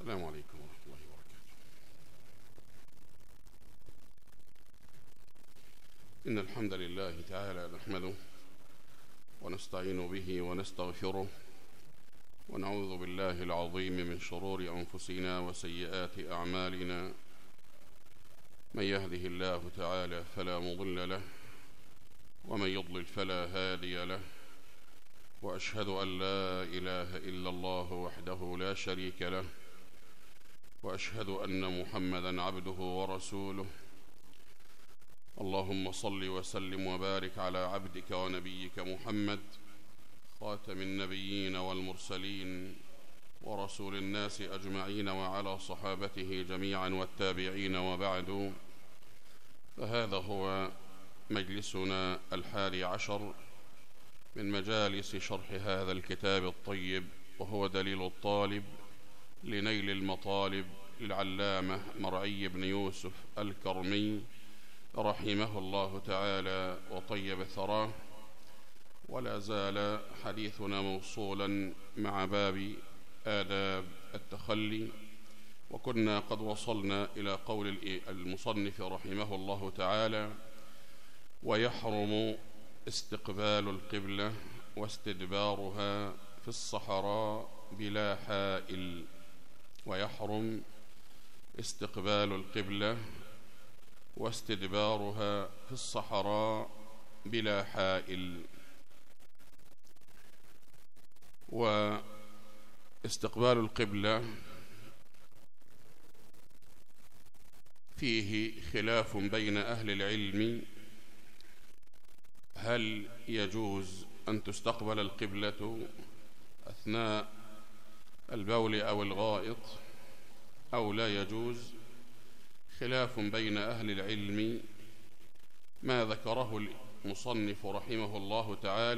السلام عليكم ورحمة الله وبركاته. إن الحمد لله تعالى نحمده ونستعين به ونستغفره ونعوذ بالله العظيم من شرور أنفسنا وسيئات أعمالنا. من يهده الله تعالى فلا مضل له ومن يضلل فلا هادي له، وأشهد أن لا إله إلا الله وحده لا شريك له، وأشهد أن محمدًا عبده ورسوله. اللهم صل وسلم وبارك على عبدك ونبيك محمد، خاتم النبيين والمرسلين ورسول الناس أجمعين، وعلى صحابته جميعا والتابعين، وبعد، فهذا هو مجلسنا 11 من مجالس شرح هذا الكتاب الطيب، وهو دليل الطالب لنيل المطالب للعلامة مرعي بن يوسف الكرمي رحمه الله تعالى وطيب ثراه. ولا زال حديثنا موصولا مع باب آداب التخلي، وكنا قد وصلنا إلى قول المصنف رحمه الله تعالى: ويحرم استقبال القبلة واستدبارها في الصحراء بلا حائل. ويحرم استقبال القبلة واستدبارها في الصحراء بلا حائل. واستقبال القبلة فيه خلاف بين أهل العلم، هل يجوز أن تستقبل القبلة أثناء البول أو الغائط أو لا يجوز؟ خلاف بين أهل العلم. ما ذكره المصنف رحمه الله تعالى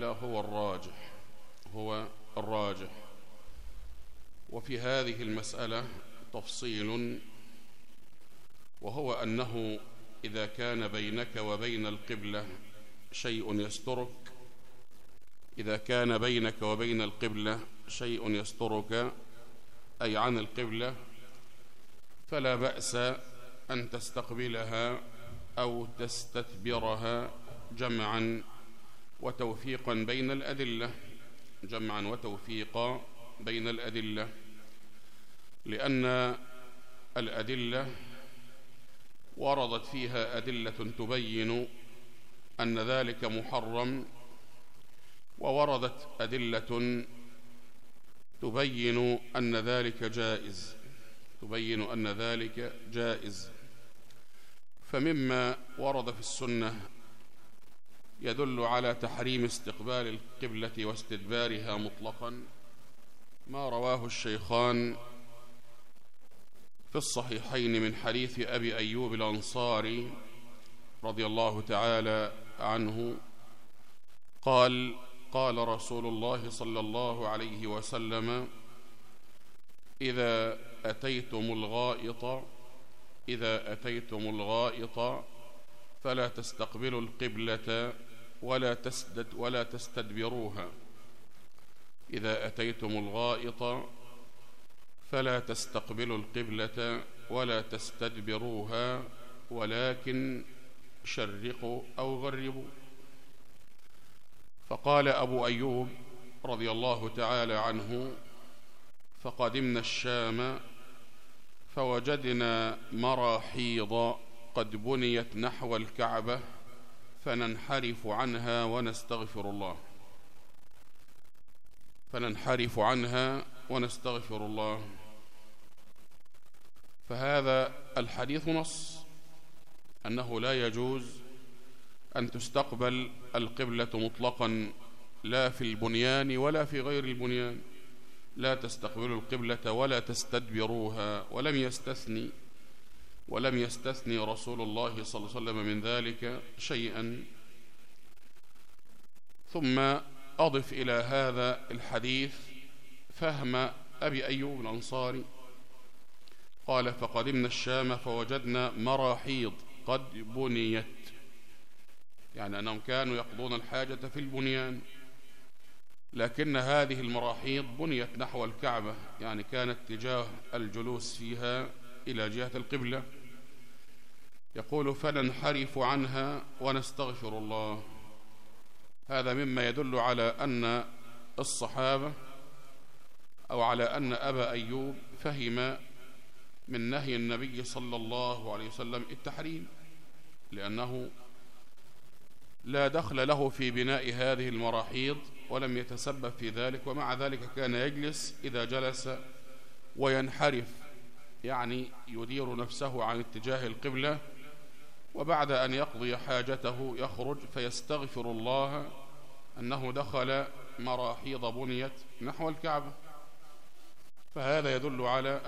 هو الراجح. وفي هذه المسألة تفصيل، وهو أنه إذا كان بينك وبين القبلة شيء يسترك، إذا كان بينك وبين القبلة شيء يسترك أي عن القبلة، فلا بأس أن تستقبلها أو تستدبرها جمعا وتوفيقا بين الأدلة، جمعا وتوفيقا بين الأدلة، لأن الأدلة وردت فيها أدلة تبين أن ذلك محرم، ووردت أدلة تبين أن ذلك جائز. فمما ورد في السنة يدل على تحريم استقبال القبلة واستدبارها مطلقا ما رواه الشيخان في الصحيحين من حديث أبي أيوب الأنصاري رضي الله تعالى عنه قال: قال رسول الله صلى الله عليه وسلم: إذا أتيتم الغائط فلا تستقبلوا القبلة ولا تستدبروها. إذا أتيتم الغائط فلا تستقبلوا القبلة ولا تستدبروها، ولكن شرقوا أو غربوا. فقال أبو أيوب رضي الله تعالى عنه: فقدمنا الشام فوجدنا مراحيض قد بنيت نحو الكعبة فننحرف عنها ونستغفر الله. فهذا الحديث نص أنه لا يجوز أن تستقبل القبلة مطلقا، لا في البنيان ولا في غير البنيان. لا تستقبلوا القبلة ولا تستدبروها، ولم يستثني رسول الله صلى الله عليه وسلم من ذلك شيئا. ثم أضف إلى هذا الحديث فهم أبي أيوب الأنصاري، قال: فقدمنا الشام فوجدنا مراحيض قد بنيت، يعني أنهم كانوا يقضون الحاجة في البنيان، لكن هذه المراحيض بنيت نحو الكعبة، يعني كان اتجاه الجلوس فيها إلى جهة القبلة. يقول فننحرف عنها ونستغفر الله. هذا مما يدل على أن الصحابة أو على أن أبا أيوب فهم من نهي النبي صلى الله عليه وسلم التحريم، لأنه لا دخل له في بناء هذه المراحيض ولم يتسبب في ذلك، ومع ذلك كان يجلس إذا جلس وينحرف، يعني يدير نفسه عن اتجاه القبلة، وبعد أن يقضي حاجته يخرج فيستغفر الله أنه دخل مراحيض بنيت نحو الكعبة. فهذا يدل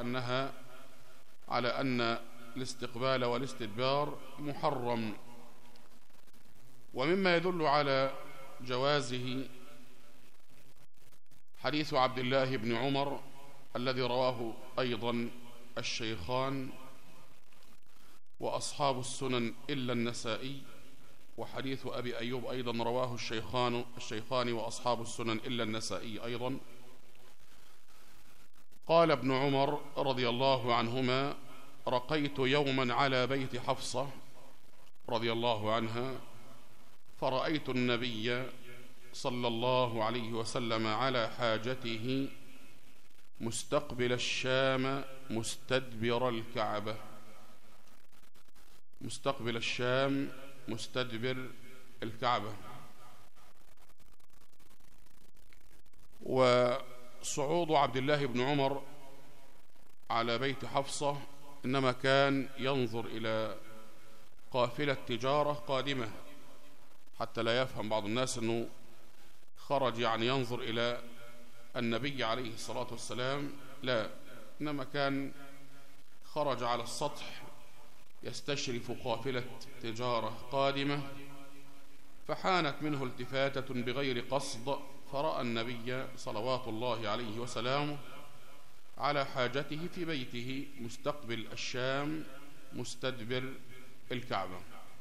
على أن الاستقبال والاستدبار محرم. ومما يدل على جوازه حديث عبد الله بن عمر الذي رواه أيضا الشيخان وأصحاب السنن إلا النسائي، وحديث أبي أيوب أيضا رواه الشيخان وأصحاب السنن إلا النسائي أيضا. قال ابن عمر رضي الله عنهما: رقيت يوما على بيت حفصة رضي الله عنها، فرأيت النبي صلى الله عليه وسلم على حاجته مستقبل الشام مستدبر الكعبة. مستقبل الشام مستدبر الكعبة. وصعود عبد الله بن عمر على بيت حفصة إنما كان ينظر إلى قافلة تجارة قادمة، حتى لا يفهم بعض الناس أنه خرج يعني ينظر إلى النبي عليه الصلاة والسلام، لا، إنما كان خرج على السطح يستشرف قافلة تجارة قادمة، فحانت منه التفاتة بغير قصد، فرأى النبي صلوات الله عليه وسلامه على حاجته في بيته مستقبل الشام مستدبر الكعبة.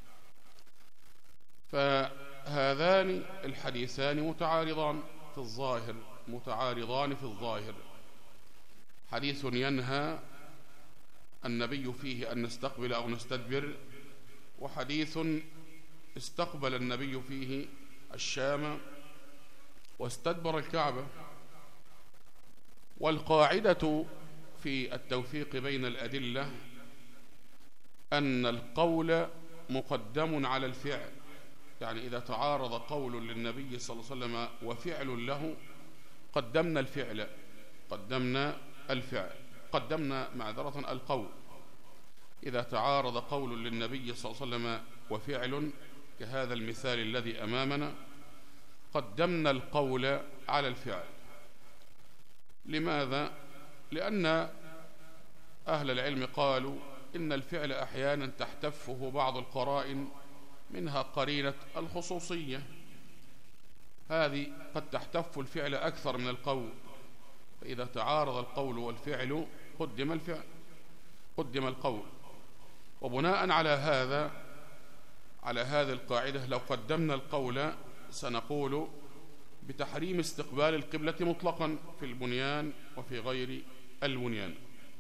فهذان الحديثان متعارضان في الظاهر. حديث ينهى النبي فيه أن نستقبل أو نستدبر، وحديث استقبل النبي فيه الشام واستدبر الكعبة. والقاعدة في التوفيق بين الأدلة أن القول مقدم على الفعل، يعني إذا تعارض قول للنبي صلى الله عليه وسلم وفعل له قدمنا القول. إذا تعارض قول للنبي صلى الله عليه وسلم وفعل كهذا المثال الذي أمامنا قدمنا القول على الفعل. لماذا؟ لأن أهل العلم قالوا إن الفعل أحيانا تحتفه بعض القرائن، منها قرينة الخصوصية، هذه قد تحتف الفعل أكثر من القول، فإذا تعارض القول والفعل قدم القول. وبناء على هذه القاعدة لو قدمنا القول سنقول بتحريم استقبال القبلة مطلقا في البنيان وفي غير البنيان.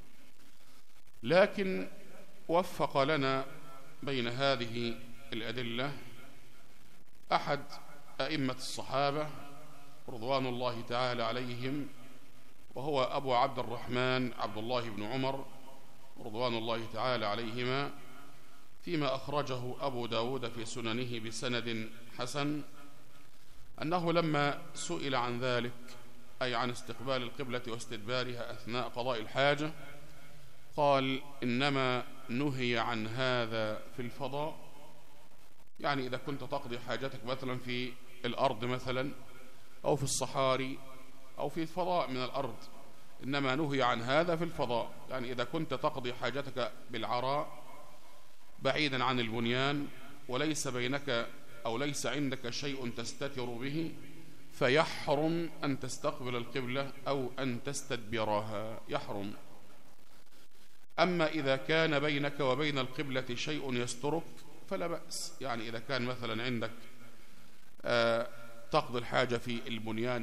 لكن وفق لنا بين هذه الأدلة أحد أئمة الصحابة رضوان الله تعالى عليهم، وهو أبو عبد الرحمن عبد الله بن عمر رضوان الله تعالى عليهما، فيما أخرجه أبو داود في سننه بسند حسن، أنه لما سئل عن ذلك، أي عن استقبال القبلة واستدبارها أثناء قضاء الحاجة، قال: إنما نهي عن هذا في الفضاء، يعني إذا كنت تقضي حاجتك مثلا في الأرض مثلا أو في الصحاري أو في الفضاء من الأرض، إنما نهي عن هذا في الفضاء، يعني إذا كنت تقضي حاجتك بالعراء بعيدا عن البنيان وليس بينك أو ليس عندك شيء تستتر به، فيحرم أن تستقبل القبلة أو أن تستدبرها، يحرم. أما إذا كان بينك وبين القبلة شيء يسترك فلا بأس، يعني إذا كان مثلا عندك تقضي الحاجة في البنيان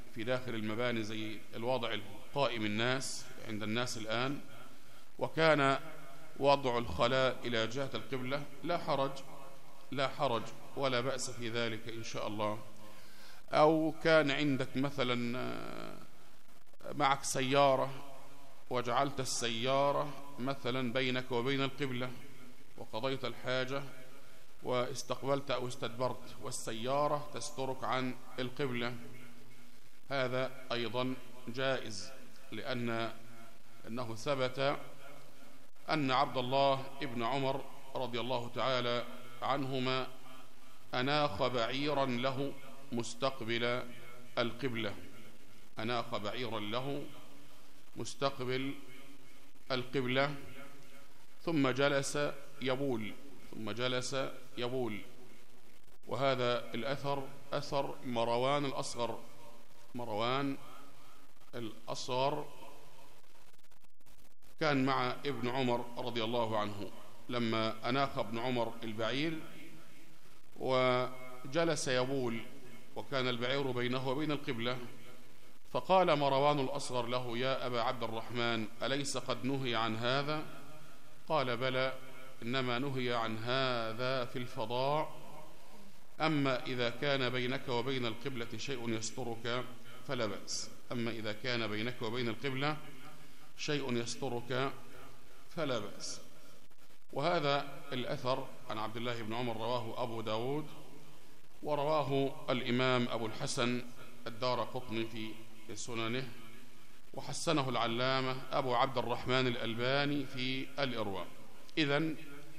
في داخل المباني زي الوضع القائم الناس عند الناس الآن، وكان وضع الخلاء إلى جهة القبلة، لا حرج ولا بأس في ذلك إن شاء الله. أو كان عندك مثلا معك سيارة وجعلت السيارة مثلا بينك وبين القبلة وقضيت الحاجة واستقبلت أو استدبرت والسيارة تسترك عن القبلة، هذا أيضا جائز، لأنه ثبت أن عبد الله ابن عمر رضي الله تعالى عنهما أناخ بعيرا له مستقبل القبلة، أناخ بعيرا له مستقبل القبلة ثم جلس يبول. وهذا الأثر أثر مروان الأصغر كان مع ابن عمر رضي الله عنه لما أناخ ابن عمر البعير وجلس يبول وكان البعير بينه وبين القبلة، فقال مروان الأصغر له: يا أبا عبد الرحمن، أليس قد نهي عن هذا؟ قال: بلى، إنما نهي عن هذا في الفضاء، أما إذا كان بينك وبين القبلة شيء يسترك فلا بأس. أما إذا كان بينك وبين القبلة شيء يسترك فلا بأس. وهذا الأثر عن عبد الله بن عمر رواه أبو داود، ورواه الإمام أبو الحسن الدارقطني في سننه، وحسنه العلامة أبو عبد الرحمن الألباني في الإرواء. إذن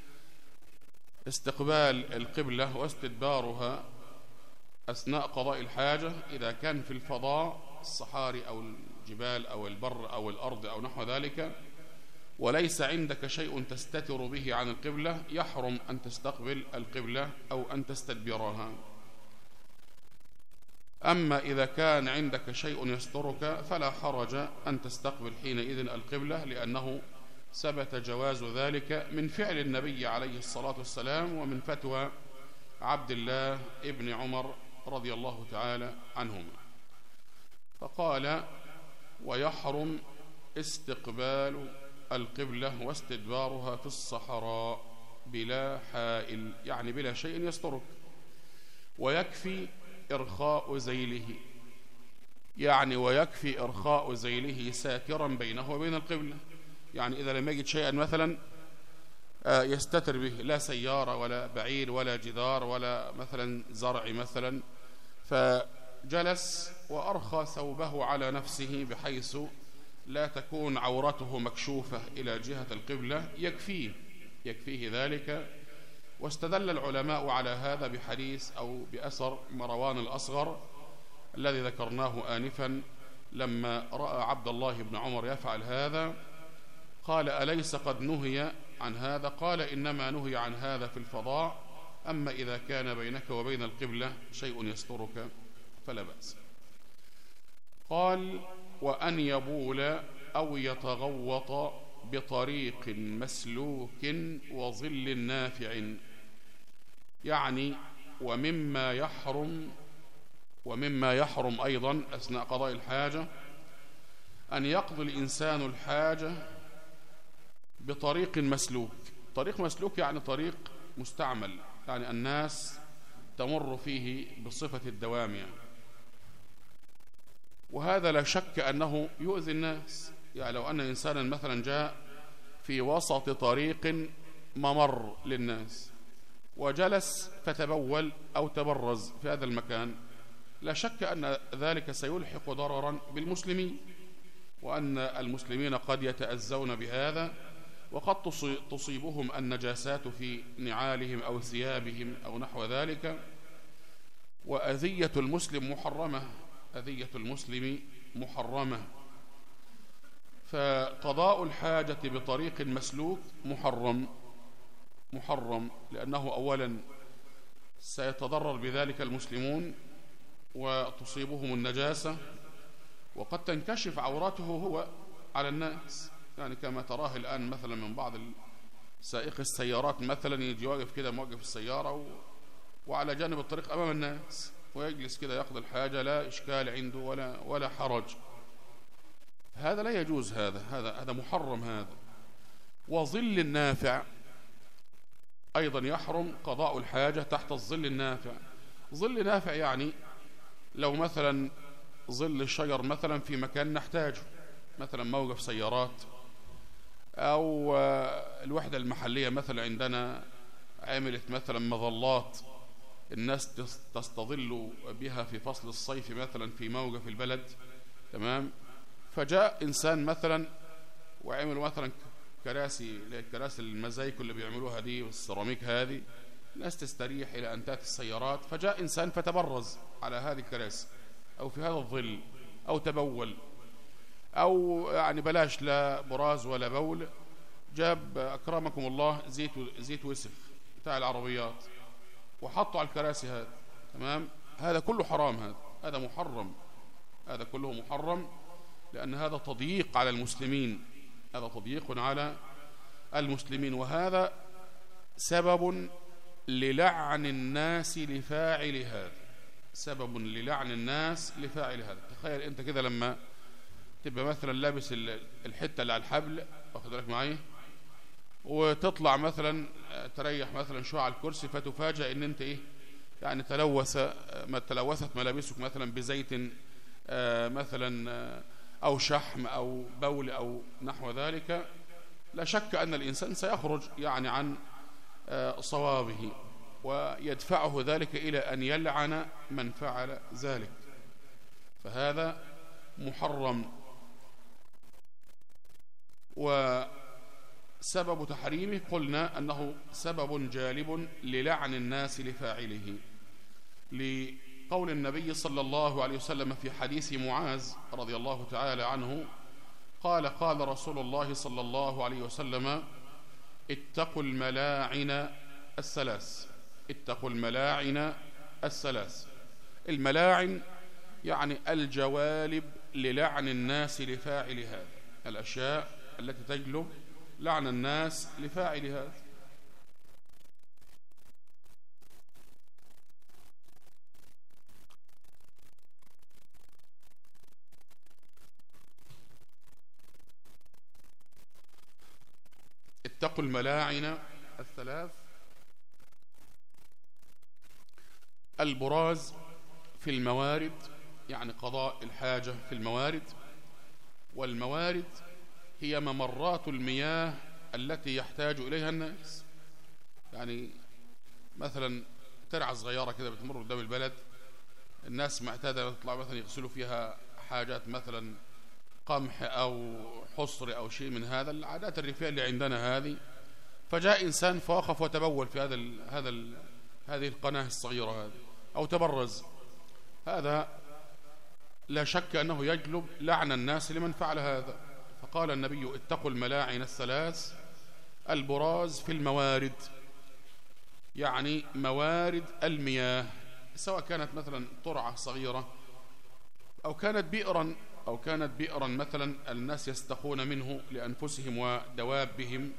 استقبال القبلة واستدبارها أثناء قضاء الحاجة إذا كان في الفضاء، الصحاري أو الجبال أو البر أو الأرض أو نحو ذلك، وليس عندك شيء تستتر به عن القبلة، يحرم أن تستقبل القبلة أو أن تستدبرها. أما إذا كان عندك شيء يسترك فلا حرج أن تستقبل حينئذ القبلة، لأنه ثبت جواز ذلك من فعل النبي عليه الصلاة والسلام ومن فتوى عبد الله ابن عمر رضي الله تعالى عنهما. فقال: ويحرم استقبال القبلة واستدبارها في الصحراء بلا حائل، يعني بلا شيء يسترك، ويكفي إرخاء ذيله، يعني ويكفي إرخاء ذيله ساترا بينه وبين القبلة. يعني إذا لم يجد شيئا مثلا يستتر به، لا سيارة ولا بعير ولا جدار ولا مثلا زرع مثلا، فجلس وأرخى ثوبه على نفسه بحيث لا تكون عورته مكشوفة إلى جهة القبلة، يكفيه ذلك. واستدل العلماء على هذا بحديث أو بأثر مروان الأصغر الذي ذكرناه آنفا، لما رأى عبد الله بن عمر يفعل هذا قال: أليس قد نهي عن هذا؟ قال: إنما نهي عن هذا في الفضاء، أما إذا كان بينك وبين القبلة شيء يسترك فلا بأس. قال: وأن يبول أو يتغوط بطريق مسلوك وظل نافع، يعني ومما يحرم أيضا أثناء قضاء الحاجة أن يقضي الإنسان الحاجة بطريق مسلوك. طريق مسلوك يعني طريق مستعمل، يعني الناس تمر فيه بصفة الدوام يعني. وهذا لا شك أنه يؤذي الناس، يعني لو أن إنسانا مثلا جاء في وسط طريق ممر للناس وجلس فتبول أو تبرز في هذا المكان، لا شك أن ذلك سيلحق ضررا بالمسلمين، وأن المسلمين قد يتأذون بهذا، وقد تصيبهم النجاسات في نعالهم أو ثيابهم أو نحو ذلك. وأذية المسلم محرمة، فقضاء الحاجة بطريق مسلوك محرم، لأنه أولا سيتضرر بذلك المسلمون وتصيبهم النجاسة، وقد تنكشف عورته هو على الناس، يعني كما تراه الآن مثلا من بعض سائق السيارات مثلا يجي واقف كده موقف السيارة وعلى جانب الطريق أمام الناس، ويجلس كده يقضي الحاجة، لا إشكال عنده ولا حرج. هذا لا يجوز، هذا محرم هذا. وظل النافع أيضا يحرم قضاء الحاجة تحت الظل النافع. ظل نافع يعني لو مثلا ظل الشجر مثلا في مكان نحتاجه، مثلا موقف سيارات، أو الوحدة المحلية مثلا عندنا عملت مثلا مظلات الناس تستظل بها في فصل الصيف مثلا في موقف البلد، تمام. فجاء إنسان مثلا وعملوا مثلا كراسي المزايك اللي بيعملوها دي والسيراميك هذه، الناس تستريح إلى أن تأتي السيارات. فجاء إنسان فتبرز على هذه الكراسي أو في هذا الظل، أو تبول، أو يعني بلاش لا براز ولا بول، جاب أكرمكم الله زيت وسخ بتاع العربيات وحطوا على الكراسي هذا، تمام. هذا كله حرام، هذا محرم، هذا كله محرم، لأن هذا تضييق على المسلمين، هذا تضييق على المسلمين، وهذا سبب للعن الناس لفاعل هذا، سبب للعن الناس لفاعل هذا. تخيل أنت كده لما تبقى مثلا لابس الحتة اللي على الحبل، واخد بالك معايا، وتطلع مثلا تريح مثلا شوية على الكرسي، فتفاجأ ان انت يعني تلوثت ملابسك مثلا بزيت مثلا او شحم او بول او نحو ذلك. لا شك ان الانسان سيخرج يعني عن صوابه، ويدفعه ذلك الى ان يلعن من فعل ذلك، فهذا محرم. وسبب تحريمه قلنا أنه سبب جالب للعن الناس لفاعله، لقول النبي صلى الله عليه وسلم في حديث معاذ رضي الله تعالى عنه قال: قال رسول الله صلى الله عليه وسلم: اتقوا الملاعن الثلاث. اتقوا الملاعن الثلاث. الملاعن يعني الجوالب للعن الناس لفاعل هذا، الأشياء التي تجلب لعن الناس لفاعل هذا. اتقوا الملاعن الثلاث. البراز في الموارد، يعني قضاء الحاجة في الموارد، والموارد هي ممرات المياه التي يحتاج إليها الناس. يعني مثلا ترعة صغيرة كده بتمر قدام البلد، الناس معتادة يطلعوا مثلا يغسلوا فيها حاجات مثلا قمح أو حصر أو شيء من هذا العادات الريفية اللي عندنا هذه. فجاء إنسان فوقف وتبول في هذه القناة الصغيرة هذه، أو تبرز. هذا لا شك أنه يجلب لعن الناس لمن فعل هذا. فقال النبي: اتقوا الملاعن الثلاث. البراز في الموارد يعني موارد المياه، سواء كانت مثلا ترعة صغيرة أو كانت بئرا مثلا الناس يستقون منه لأنفسهم ودوابهم.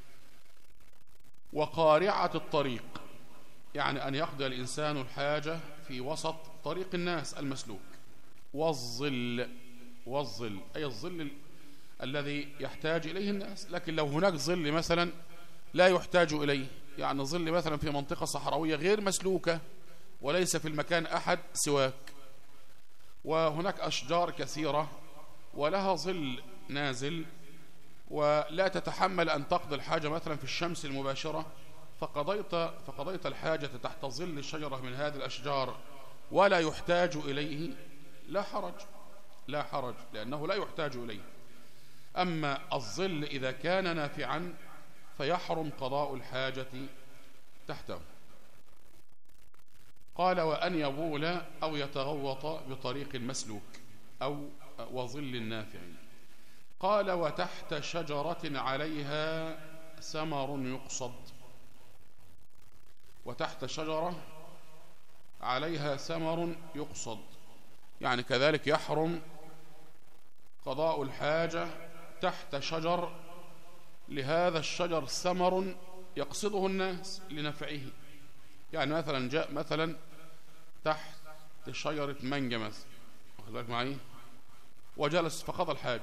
وقارعة الطريق يعني أن يقضي الإنسان الحاجة في وسط طريق الناس المسلوك. والظل أي الظل الذي يحتاج إليه الناس، لكن لو هناك ظل مثلا لا يحتاج إليه، يعني ظل مثلا في منطقة صحراوية غير مسلوكة وليس في المكان أحد سواك، وهناك أشجار كثيرة ولها ظل نازل ولا تتحمل أن تقضي الحاجة مثلا في الشمس المباشرة، فقضيت الحاجة تحت ظل شجرة من هذه الأشجار ولا يحتاج إليه، لا حرج لأنه لا يحتاج إليه. أما الظل إذا كان نافعا فيحرم قضاء الحاجة تحته. قال: وأن يبول أو يتغوط بطريق مسلوك أو وظل نافع. قال: وتحت شجرة عليها ثمر يقصد. وتحت شجرة عليها ثمر يقصد، يعني كذلك يحرم قضاء الحاجة تحت شجر لهذا الشجر ثمر يقصده الناس لنفعه. يعني مثلا جاء مثلا تحت شجرة مانجا مثلا، واخد بالك معي، وجلس فقضى الحاجة،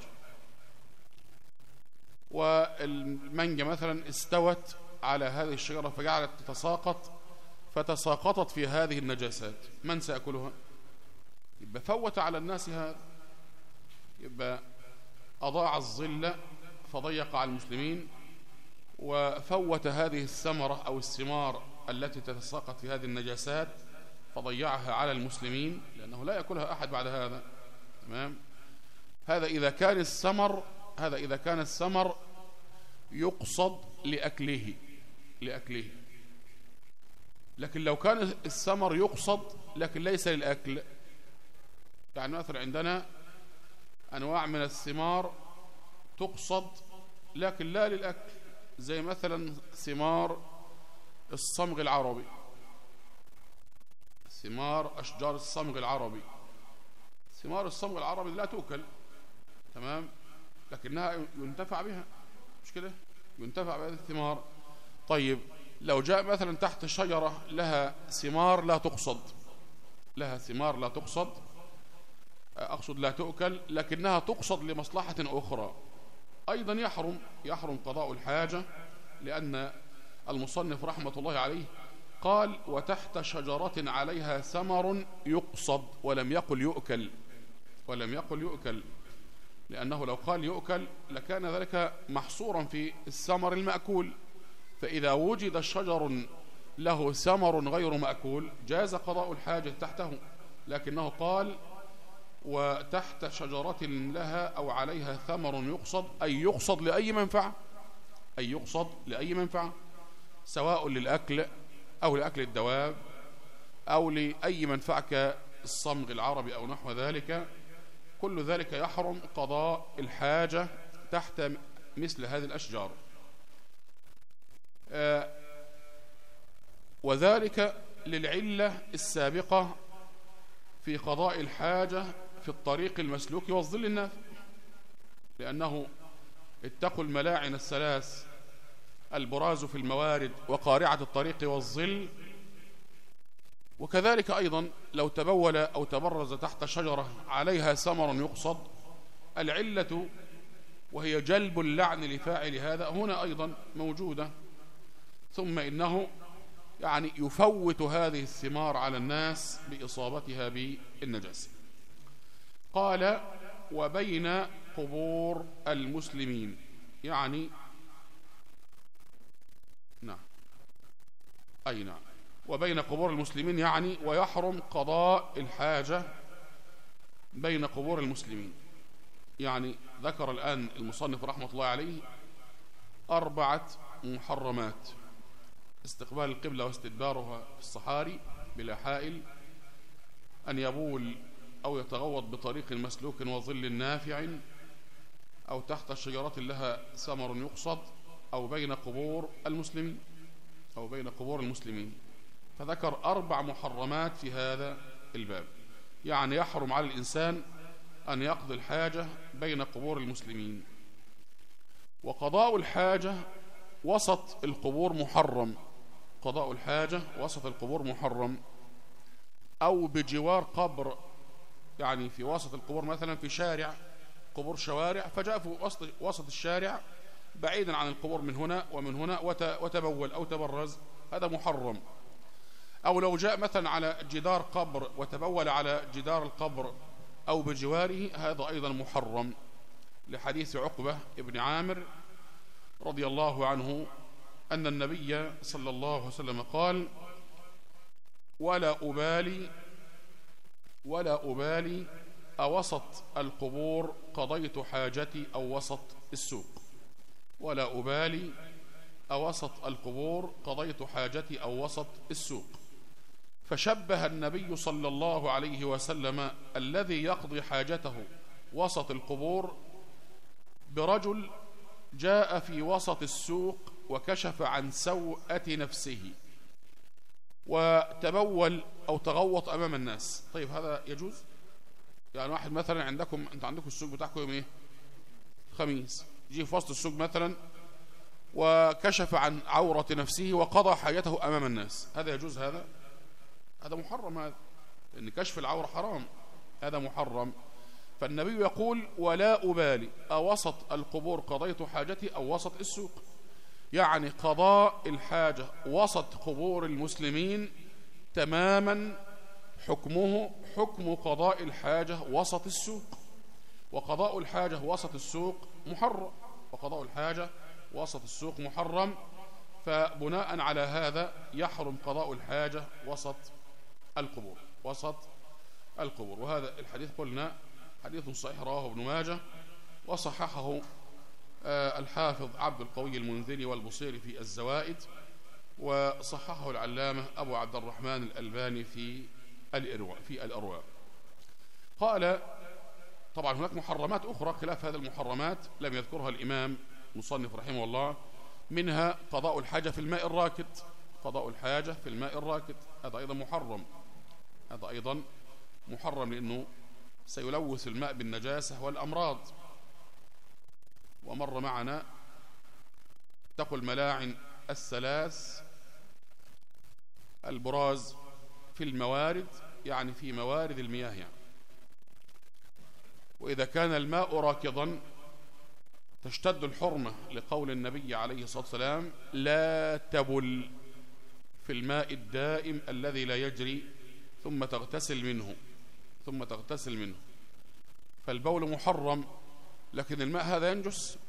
والمانجا مثلا استوت على هذه الشجرة فجعلت تتساقط، فتساقطت في هذه النجاسات، من سيأكلها؟ يبقى فوت على الناس هذا، يبقى أضاع الظل فضيق على المسلمين، وفوت هذه الثمرة أو الثمار التي تتساقط في هذه النجاسات فضيعها على المسلمين، لأنه لا يأكلها أحد بعد هذا. تمام؟ هذا إذا كان الثمر يقصد لأكله، لكن لو كان الثمر يقصد لكن ليس للأكل، يعني مثلا عندنا أنواع من الثمار تقصد لكن لا للأكل، زي مثلا ثمار الصمغ العربي، ثمار أشجار الصمغ العربي، ثمار الصمغ العربي لا تؤكل، تمام، لكنها ينتفع بها، مش كده؟ ينتفع بهذه الثمار. طيب لو جاء مثلا تحت شجرة لها ثمار لا تقصد، أقصد لا تؤكل، لكنها تقصد لمصلحة أخرى، أيضا يحرم قضاء الحاجة، لأن المصنف رحمة الله عليه قال وتحت شجرة عليها ثمر يقصد، ولم يقل يؤكل، لأنه لو قال يؤكل لكان ذلك محصورا في الثمر المأكول، فإذا وجد شجر له ثمر غير مأكول جاز قضاء الحاجة تحته، لكنه قال وتحت شجرة لها أو عليها ثمر يقصد، أي يقصد لأي منفعة، سواء للأكل أو لأكل الدواب أو لأي منفعة كالصمغ العربي أو نحو ذلك، كل ذلك يحرم قضاء الحاجة تحت مثل هذه الأشجار. وذلك للعلة السابقة في قضاء الحاجة في الطريق المسلوك والظل النافع، لأنه اتقوا الملاعن الثلاث، البراز في الموارد وقارعة الطريق والظل. وكذلك أيضا لو تبول أو تبرز تحت شجرة عليها ثمر يقصد، العلة وهي جلب اللعن لفاعل هذا هنا أيضا موجودة، ثم إنه يعني يفوت هذه الثمار على الناس بإصابتها بالنجاسة. قال وبين قبور المسلمين، يعني نعم وبين قبور المسلمين، يعني ويحرم قضاء الحاجة بين قبور المسلمين. يعني ذكر الآن المصنف رحمة الله عليه 4 محرمات: استقبال القبلة واستدبارها في الصحاري بلا حائل، أن يبول أو يتغوط بطريق مسلوك وظل نافع، أو تحت شجرة لها ثمر يقصد، أو بين قبور المسلمين. فذكر 4 محرمات في هذا الباب، يعني يحرم على الإنسان أن يقضي الحاجة بين قبور المسلمين. وقضاء الحاجة وسط القبور محرم، أو بجوار قبر، يعني في وسط القبور، مثلا في شارع، قبور شوارع، فجاء في وسط الشارع بعيدا عن القبور من هنا ومن هنا وتبول أو تبرز، هذا محرم. أو لو جاء مثلا على جدار قبر وتبول على جدار القبر أو بجواره، هذا أيضا محرم، لحديث عقبة ابن عامر رضي الله عنه أن النبي صلى الله عليه وسلم قال ولا أبالي أوسط القبور قضيت حاجتي أو وسط السوق، ولا أبالي أوسط القبور قضيت حاجتي أو وسط السوق. فشبه النبي صلى الله عليه وسلم الذي يقضي حاجته وسط القبور برجل جاء في وسط السوق وكشف عن سوءة نفسه وتبول أو تغوط أمام الناس. طيب هذا يجوز؟ يعني واحد مثلا أنت عندكم السوق بتاعكم يوم إيه؟ خميس، يجي في وسط السوق مثلا وكشف عن عورة نفسه وقضى حاجته أمام الناس، هذا يجوز؟ هذا محرم، إن كشف العورة حرام، هذا محرم. فالنبي يقول ولا أبالي أوسط القبور قضيت حاجتي أو وسط السوق، يعني قضاء الحاجة وسط قبور المسلمين تماما حكمه حكم قضاء الحاجة وسط السوق. وقضاء الحاجة وسط السوق محرم، وقضاء الحاجة وسط السوق محرم. فبناء على هذا يحرم قضاء الحاجة وسط القبور، وسط القبور. وهذا الحديث قلنا حديث صحيح رواه ابن ماجه، وصححه الحافظ عبد القوي المنذري والبصيري في الزوائد، وصححه العلامة أبو عبد الرحمن الألباني في الأرواء. قال طبعا هناك محرمات أخرى خلاف هذه المحرمات لم يذكرها الإمام مصنف رحمه الله، منها قضاء الحاجة في الماء الراكد. قضاء الحاجة في الماء الراكد هذا أيضا محرم، هذا أيضا محرم، لأنه سيلوث الماء بالنجاسة والأمراض. ومر معنا تقول الملاعن الثلاث البراز في الموارد، يعني في موارد المياه يعني. وإذا كان الماء راكضا تشتد الحرمة لقول النبي عليه الصلاة والسلام لا تبل في الماء الدائم الذي لا يجري ثم تغتسل منه. فالبول محرم، لكن الماء هذا ينجس.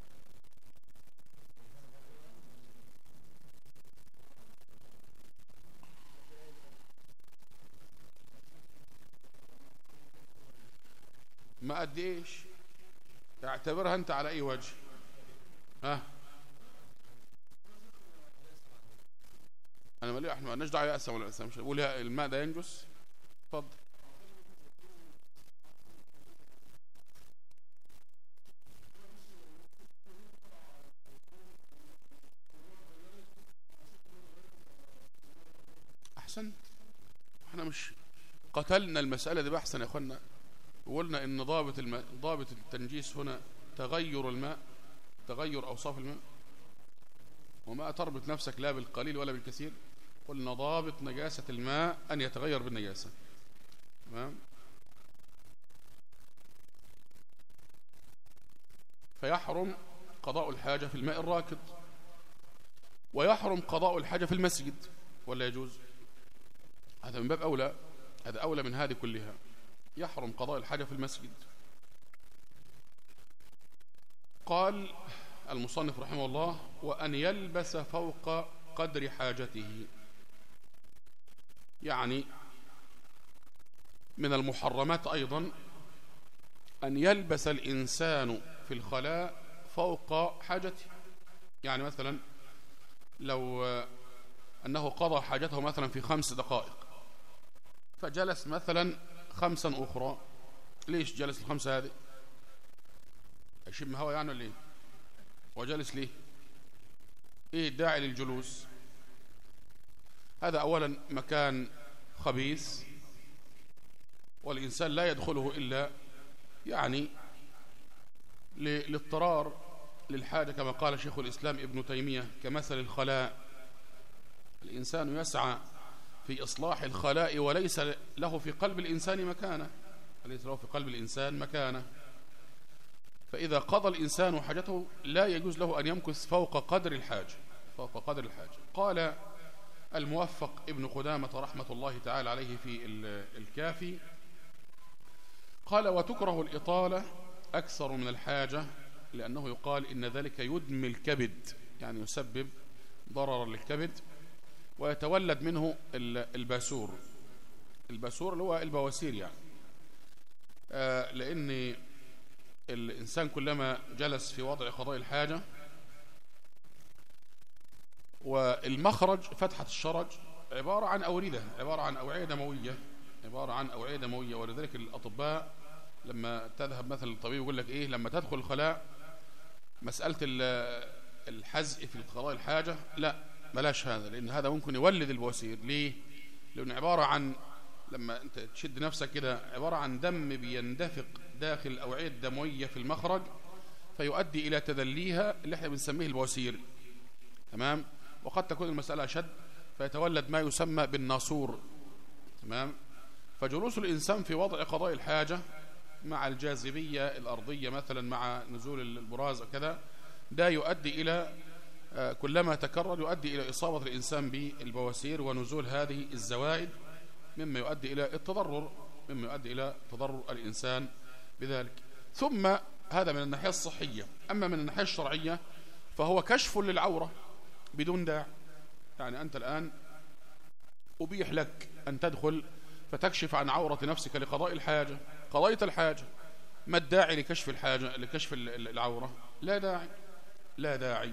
ما قد ايش اعتبرها انت على اي وجه؟ ها انا مالي، احنا مالناش دعوه يأسم ولا يأسم، مش بقول الماء ده ينجس. اتفضل. احسنت، احنا مش قتلنا المسألة دي بحثا يا اخوانا، وقلنا ان ضابط التنجيس هنا تغير الماء، تغير اوصاف الماء، وما تربط نفسك لا بالقليل ولا بالكثير. قلنا ضابط نجاسة الماء ان يتغير بالنجاسة. تمام. فيحرم قضاء الحاجة في الماء الراكد، ويحرم قضاء الحاجة في المسجد، ولا يجوز؟ هذا من باب أولى، هذا أولى من هذه كلها. يحرم قضاء الحاجة في المسجد. قال المصنف رحمه الله وأن يلبس فوق قدر حاجته، يعني من المحرمات أيضا أن يلبس الإنسان في الخلاء فوق حاجته. يعني مثلا لو أنه قضى حاجته مثلا في 5 دقائق، فجلس مثلا 5 أخرى. ليش جلس ال5 هذه؟ يشم هوا يعني ولا ايه؟ وجلس ليه؟ ايه الداعي للجلوس؟ هذا أولا مكان خبيث، والإنسان لا يدخله إلا يعني للاضطرار للحاجة، كما قال شيخ الإسلام ابن تيمية كمثل الخلاء. الإنسان يسعى في إصلاح الخلاء وليس له في قلب الإنسان مكانه، ليس له في قلب الإنسان مكانه. فإذا قضى الإنسان حاجته لا يجوز له أن يمكث فوق قدر الحاجة، فوق قدر الحاجة. قال الموفق ابن قدامة رحمة الله تعالى عليه في الكافي، قال وتكره الإطالة أكثر من الحاجة، لأنه يقال إن ذلك يدمي الكبد، يعني يسبب ضررا للكبد، ويتولد منه الباسور. الباسور اللي هو البواسير يعني. لأن الإنسان كلما جلس في وضع قضاء الحاجة، والمخرج فتحة الشرج عبارة عن أوردة، عبارة عن أوعية دموية، ولذلك الأطباء لما تذهب مثلا الطبيب يقول لك إيه لما تدخل الخلاء مسألة الحزق في قضاء الحاجة لا بلاش هذا، لأن هذا ممكن يولد البواسير. ليه؟ لأنه عبارة عن لما أنت تشد نفسك كده عبارة عن دم بيندفق داخل الأوعية الدموية في المخرج، فيؤدي إلى تدليها اللي احنا بنسميه البواسير. تمام. وقد تكون المسألة شد فيتولد ما يسمى بالناسور. تمام. فجلوس الإنسان في وضع قضاء الحاجة مع الجاذبية الأرضية مثلا مع نزول البراز كذا، ده يؤدي إلى كلما تكرر يؤدي إلى إصابة الإنسان بالبواسير ونزول هذه الزوائد، مما يؤدي إلى التضرر، مما يؤدي إلى تضرر الإنسان بذلك. ثم هذا من الناحية الصحية. أما من الناحية الشرعية فهو كشف للعورة بدون داعي. يعني أنت الآن أبيح لك أن تدخل فتكشف عن عورة نفسك لقضاء الحاجة، قضيت الحاجة، ما الداعي لكشف الحاجة لكشف العورة؟ لا داعي، لا داعي.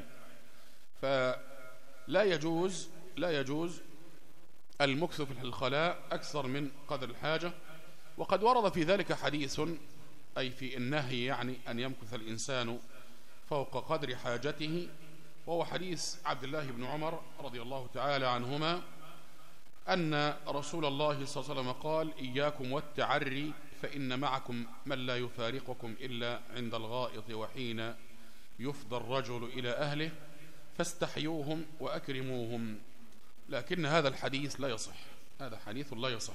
فلا يجوز المكث في الخلاء أكثر من قدر الحاجة. وقد ورد في ذلك حديث، أي في النهي يعني أن يمكث الإنسان فوق قدر حاجته، وهو حديث عبد الله بن عمر رضي الله تعالى عنهما أن رسول الله صلى الله عليه وسلم قال: إياكم والتعري فإن معكم من لا يفارقكم إلا عند الغائط وحين يفضى الرجل إلى أهله فاستحيوهم وأكرموهم. لكن هذا الحديث لا يصح، هذا حديث لا يصح،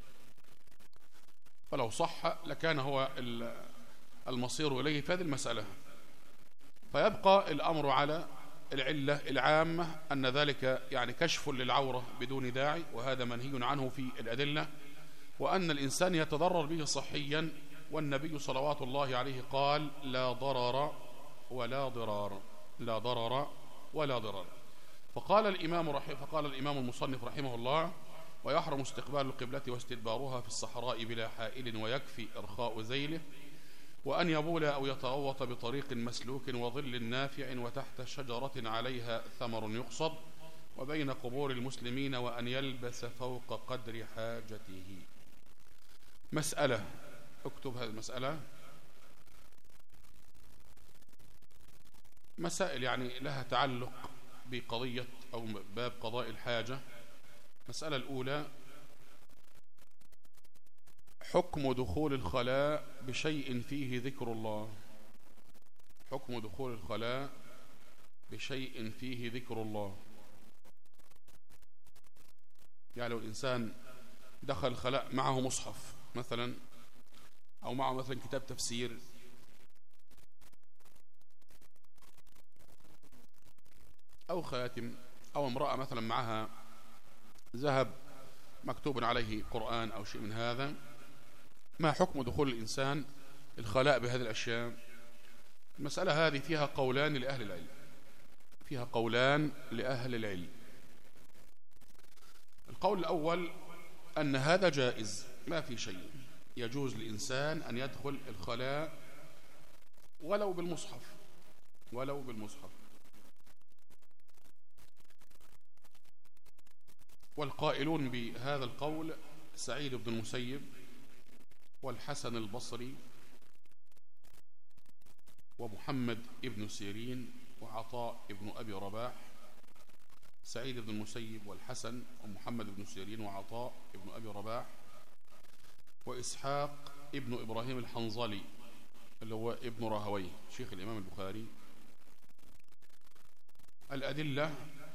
فلو صح لكان هو المصير إليه في هذه المسألة. فيبقى الأمر على العلة العامة أن ذلك يعني كشف للعورة بدون داعي، وهذا منهي عنه في الأدلة، وأن الإنسان يتضرر به صحيا، والنبي صلوات الله عليه قال: لا ضرر ولا ضرار، لا ضرر ولا ضرار. فقال الإمام المصنف رحمه الله: ويحرم استقبال القبلة واستدبارها في الصحراء بلا حائل، ويكفي إرخاء ذيله، وأن يبول أو يتغوط بطريق مسلوك وظل نافع وتحت شجرة عليها ثمر يقصد، وبين قبور المسلمين، وأن يلبس فوق قدر حاجته. مسألة، اكتب هذه المسألة، مسائل يعني لها تعلق بقضية أو باب قضاء الحاجة. المسألة الأولى: حكم دخول الخلاء بشيء فيه ذكر الله. حكم دخول الخلاء بشيء فيه ذكر الله. يعني لو الإنسان دخل الخلاء معه مصحف مثلا، أو معه مثلا كتاب تفسير، أو خاتم، أو امرأة مثلا معها ذهب مكتوب عليه قرآن أو شيء من هذا، ما حكم دخول الإنسان الخلاء بهذه الأشياء؟ المسألة هذه فيها قولان لأهل العلم، فيها قولان لأهل العلم. القول الأول أن هذا جائز، ما في شيء، يجوز للإنسان أن يدخل الخلاء ولو بالمصحف، ولو بالمصحف. والقائلون بهذا القول سعيد بن المسيب والحسن البصري ومحمد ابن سيرين وعطاء ابن أبي رباح. سعيد بن المسيب والحسن ومحمد بن سيرين وعطاء ابن أبي رباح وإسحاق ابن إبراهيم الحنظلي اللي هو ابن راهويه شيخ الإمام البخاري. الأدلة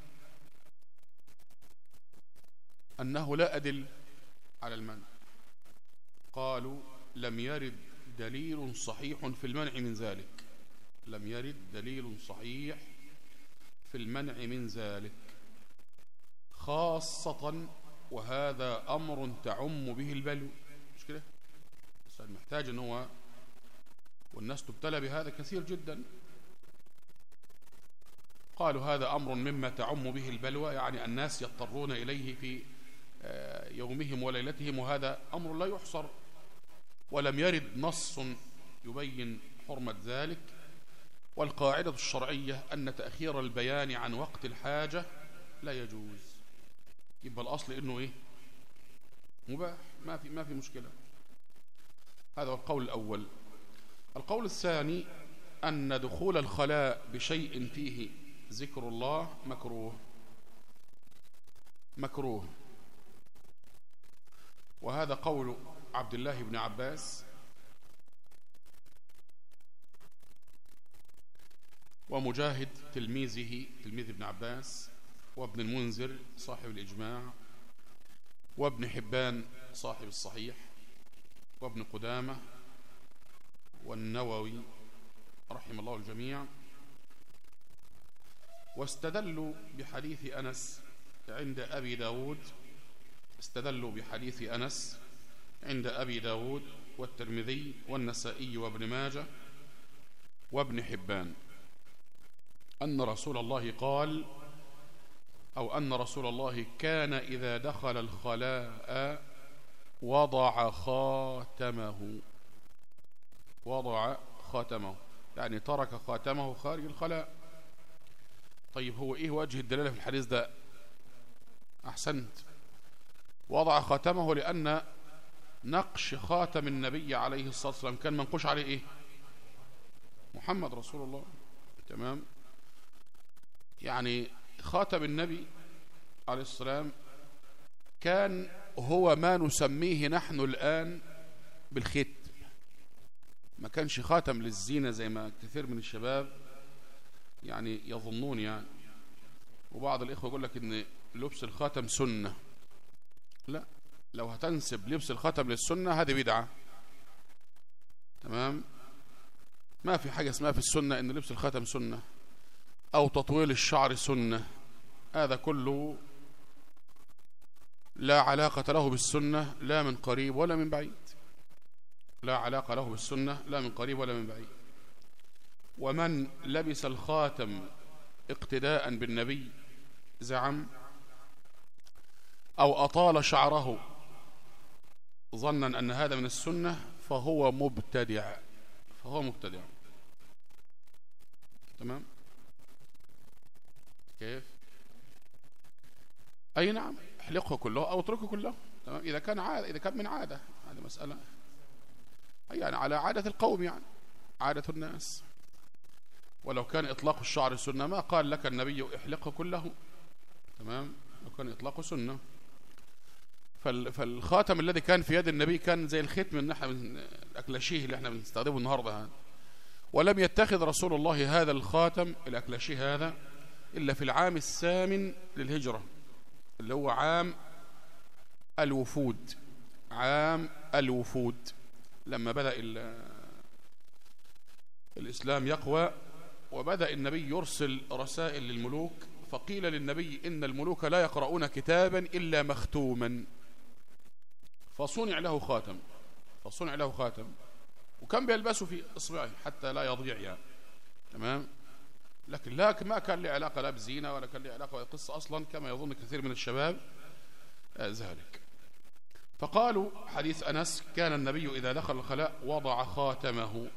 أنه لا أدل على المنع. قالوا: لم يرد دليل صحيح في المنع من ذلك، لم يرد دليل صحيح في المنع من ذلك، خاصة وهذا أمر تعم به البلو. مش كده؟ الإنسان محتاج أن هو، والناس تبتلى بهذا كثير جدا. قالوا هذا أمر مما تعم به البلوى، يعني الناس يضطرون إليه في يومهم وليلتهم، وهذا أمر لا يحصر، ولم يرد نص يبين حرمة ذلك. والقاعدة الشرعية أن تأخير البيان عن وقت الحاجة لا يجوز. يبقى الأصل إنه إيه؟ مباح، ما في مشكلة. هذا هو القول الأول. القول الثاني أن دخول الخلاء بشيء فيه ذكر الله مكروه، مكروه. وهذا قول عبد الله بن عباس ومجاهد تلميذه تلميذ ابن عباس، وابن المنذر صاحب الإجماع، وابن حبان صاحب الصحيح وابن قدامة والنووي رحم الله الجميع، واستدلوا بحديث أنس عند أبي داود، استدلوا بحديث أنس عند أبي داود والترمذي والنسائي وابن ماجه وابن حبان أن رسول الله قال، أو أن رسول الله كان إذا دخل الخلاء وضع خاتمه، وضع خاتمه يعني ترك خاتمه خارج الخلاء. طيب هو إيه وجه الدلالة في الحديث ده؟ أحسنت، وضع خاتمه لأن نقش خاتم النبي عليه الصلاة والسلام كان منقوش عليه إيه؟ محمد رسول الله. تمام، يعني خاتم النبي عليه السلام كان هو ما نسميه نحن الآن بالختم، ما كانش خاتم للزينة زي ما كثير من الشباب يعني يظنون يعني، وبعض الإخوة يقول لك إن لبس الخاتم سنة. لا، لو هتنسب لبس الخاتم للسنة هذه بدعة. تمام، ما في حاجة اسمها في السنة إن لبس الخاتم سنة أو تطويل الشعر سنة، هذا كله لا علاقة له بالسنة لا من قريب ولا من بعيد، لا علاقة له بالسنة لا من قريب ولا من بعيد. ومن لبس الخاتم اقتداء بالنبي زعم أو أطال شعره ظنا أن هذا من السنة فهو مبتدع، فهو مبتدع. تمام، كيف؟ أي نعم، احلقه كله أو اتركه كله. تمام، إذا كان عادة، إذا كان من عادة، هذه مسألة يعني على عادة القوم، يعني عادة الناس. ولو كان إطلاق الشعر سنة ما قال لك النبي احلقه كله. تمام، لو كان إطلاقه سنة. فالخاتم الذي كان في يد النبي كان زي الختم اللي احنا الأكلاشيه اللي احنا بنستخدمه النهارده هذا. ولم يتخذ رسول الله هذا الخاتم الأكلاشيه هذا إلا في العام 8 للهجرة، اللي هو عام الوفود، عام الوفود، لما بدأ الإسلام يقوى وبدأ النبي يرسل رسائل للملوك، فقيل للنبي إن الملوك لا يقرؤون كتابا إلا مختوما، فصنع له خاتم، فصنع له خاتم وكان بيلبسه في إصبعه حتى لا يضيع يعني. تمام، لكن لا ما كان له علاقة لا بزينة ولا كان له علاقة بالقصة أصلا كما يظن كثير من الشباب ذلك. فقالوا حديث أنس كان النبي إذا دخل الخلاء وضع خاتمه،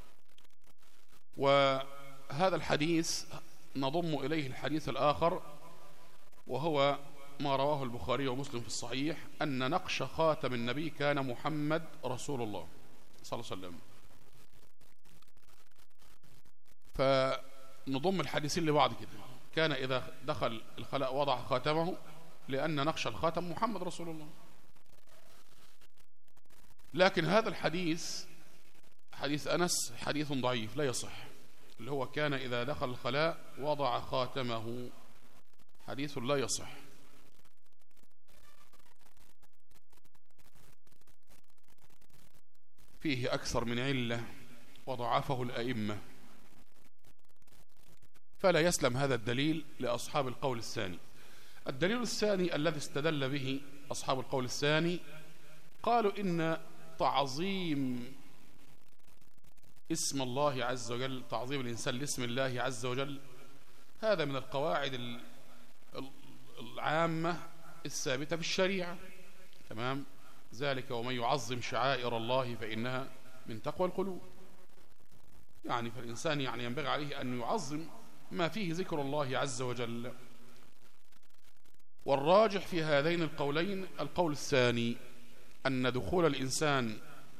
وهذا الحديث نضم إليه الحديث الآخر وهو ما رواه البخاري ومسلم في الصحيح أن نقش خاتم النبي كان محمد رسول الله صلى الله عليه وسلم. فنضم الحديثين لبعض كده، كان إذا دخل الخلاء وضع خاتمه لأن نقش الخاتم محمد رسول الله. لكن هذا الحديث حديث أنس حديث ضعيف لا يصح، اللي هو كان إذا دخل الخلاء وضع خاتمه، حديث لا يصح. فيه أكثر من علة وضعفه الأئمة، فلا يسلم هذا الدليل لأصحاب القول الثاني. الدليل الثاني الذي استدل به أصحاب القول الثاني قالوا إن تعظيم اسم الله عز وجل، تعظيم الإنسان لاسم الله عز وجل، هذا من القواعد العامة الثابتة في الشريعة. تمام، ذلك ومن يعظم شعائر الله فإنها من تقوى القلوب. يعني فالإنسان يعني ينبغي عليه أن يعظم ما فيه ذكر الله عز وجل. والراجح في هذين القولين القول الثاني، أن دخول الإنسان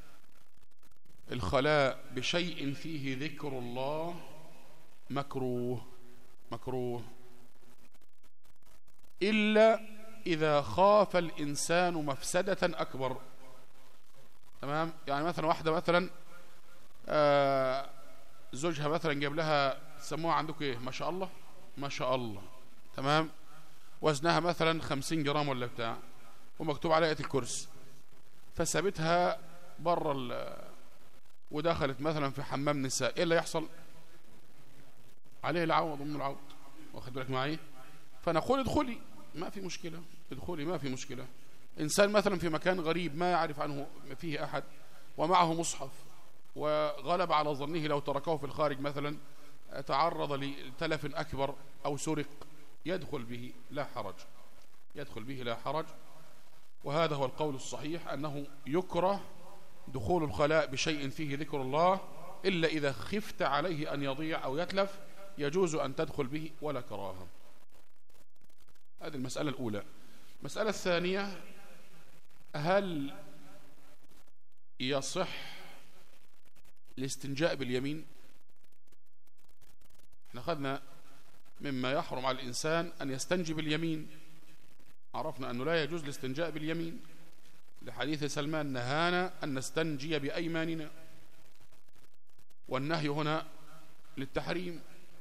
الخلاء بشيء فيه ذكر الله مكروه، مكروه إلا إذا خاف الإنسان مفسدة أكبر. تمام، يعني مثلا واحدة مثلا زوجها مثلا جاب لها سموها عندك ايه ما شاء الله ما شاء الله، تمام، وزنها مثلا 50 جرام ولا بتاع، ومكتوب على آية الكرسي، فسابتها بره ودخلت مثلا في حمام نساء، ايه اللي يحصل؟ عليه العوض ضمن العوض، واخد بالك معي؟ فنقول ادخلي ما في مشكلة، ادخلي ما في مشكلة. إنسان مثلا في مكان غريب ما يعرف عنه فيه أحد ومعه مصحف، وغلب على ظنه لو تركه في الخارج مثلا تعرض لتلف أكبر أو سرق، يدخل به لا حرج، يدخل به لا حرج. وهذا هو القول الصحيح، أنه يكره دخول الخلاء بشيء فيه ذكر الله، إلا إذا خفت عليه أن يضيع أو يتلف يجوز أن تدخل به ولا كراهة. هذه المسألة الأولى. المسألة الثانية، هل يصح الاستنجاء باليمين؟ احنا أخذنا مما يحرم على الإنسان أن يستنجي باليمين، عرفنا أنه لا يجوز الاستنجاء باليمين لحديث سلمان نهانا أن نستنجي بأيماننا، والنهي هنا للتحريم.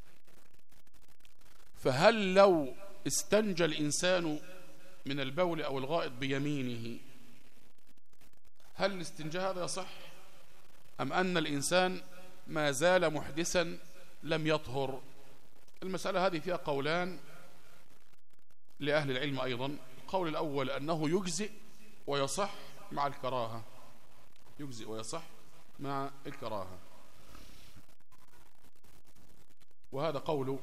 فهل لو استنجى الإنسان من البول أو الغائط بيمينه، هل الاستنجاء هذا يصح، أم أن الإنسان ما زال محدثا لم يطهر؟ المسألة هذه فيها قولان لأهل العلم أيضا. القول الأول أنه يجزئ ويصح مع الكراهة، يجزئ ويصح مع الكراهة، وهذا قول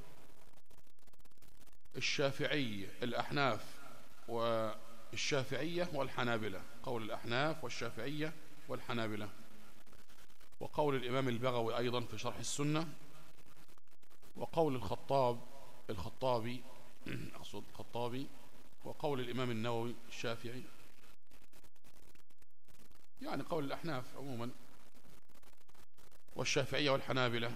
الشافعي الأحناف والشافعية والحنابلة، قول الأحناف والشافعية والحنابلة، وقول الإمام البغوي أيضا في شرح السنة، وقول الخطابي أقصد الخطابي، وقول الإمام النووي الشافعي، يعني قول الأحناف عموما والشافعية والحنابلة.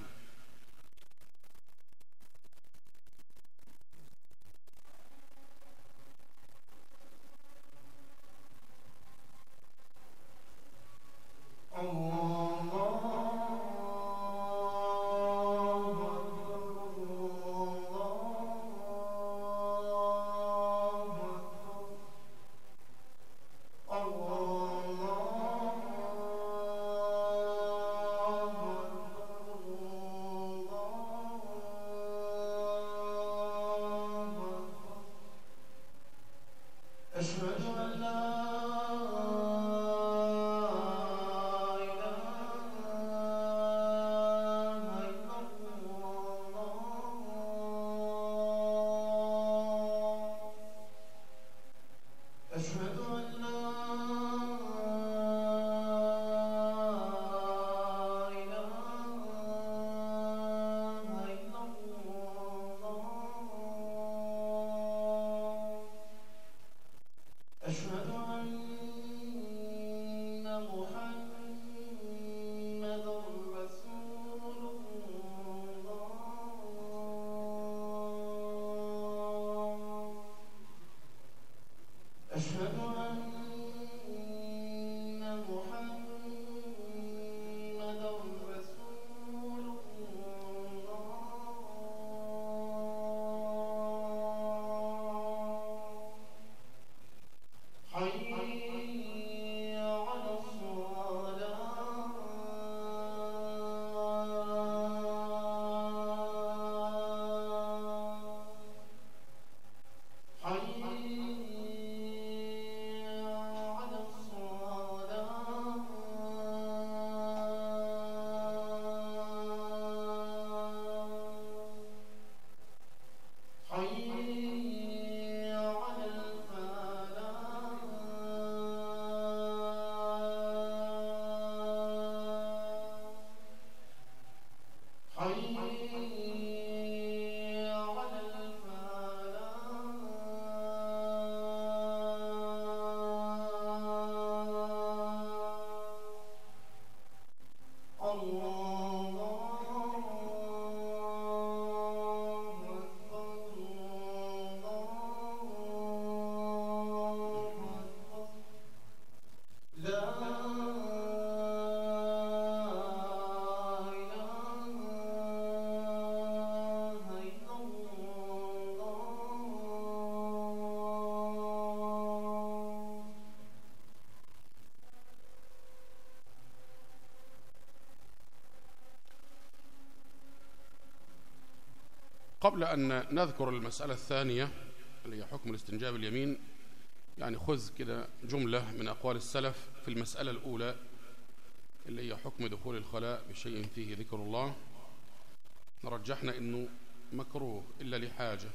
قبل أن نذكر المسألة الثانية اللي هي حكم الاستنجاء باليمين، يعني خذ كده جملة من أقوال السلف في المسألة الأولى اللي هي حكم دخول الخلاء بشيء فيه ذكر الله. رجحنا أنه مكروه إلا لحاجة.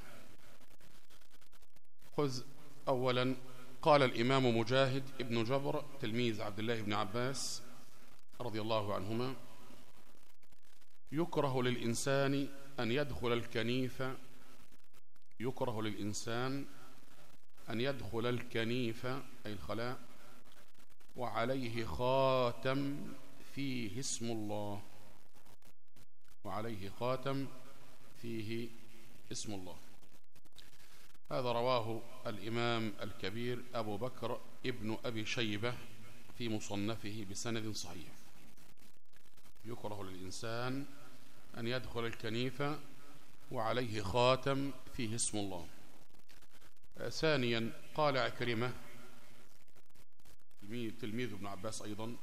خذ أولا قال الإمام مجاهد ابن جبر تلميذ عبد الله بن عباس رضي الله عنهما: يكره للإنسان أن يدخل الكنيف، يكره للإنسان أن يدخل الكنيف أي الخلاء وعليه خاتم فيه اسم الله، وعليه خاتم فيه اسم الله. هذا رواه الإمام الكبير أبو بكر ابن أبي شيبة في مصنفه بسند صحيح. يكره للإنسان أن يدخل الكنيفة وعليه خاتم فيه اسم الله. ثانيا قال عكرمة تلميذ ابن عباس أيضا: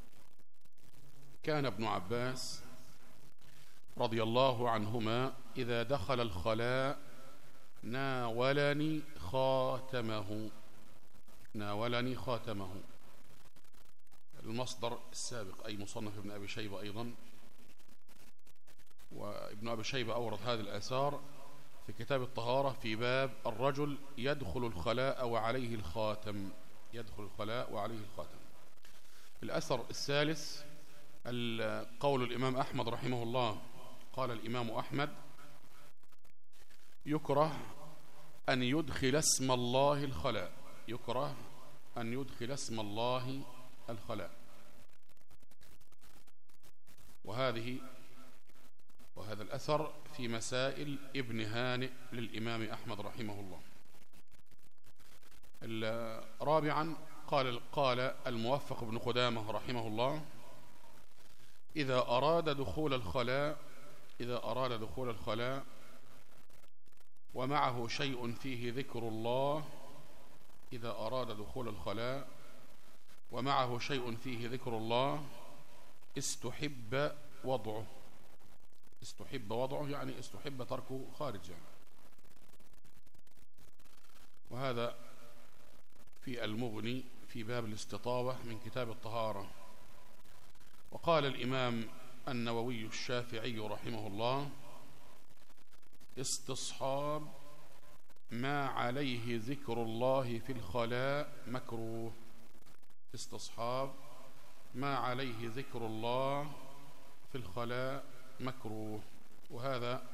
كان ابن عباس رضي الله عنهما إذا دخل الخلاء ناولني خاتمه، ناولني خاتمه. المصدر السابق أي مصنف ابن أبي شيبة أيضا، وابن أبي شيبة أورد هذه الآثار في كتاب الطهارة في باب الرجل يدخل الخلاء وعليه الخاتم، يدخل الخلاء وعليه الخاتم. الأثر الثالث قول الإمام أحمد رحمه الله، قال الإمام أحمد: يكره أن يدخل اسم الله الخلاء، يكره أن يدخل اسم الله الخلاء. وهذا الأثر في مسائل ابن هانئ للإمام أحمد رحمه الله. رابعا قال الموفق بن قدامة رحمه الله: إذا أراد دخول الخلاء ومعه شيء فيه ذكر الله، إذا أراد دخول الخلاء ومعه شيء فيه ذكر الله استحب وضعه، استحب وضعه يعني استحب تركه خارج يعني. وهذا في المغني في باب الاستطابة من كتاب الطهارة. وقال الإمام النووي الشافعي رحمه الله: استصحاب ما عليه ذكر الله في الخلاء مكروه، استصحاب ما عليه ذكر الله في الخلاء مكروه. وهذا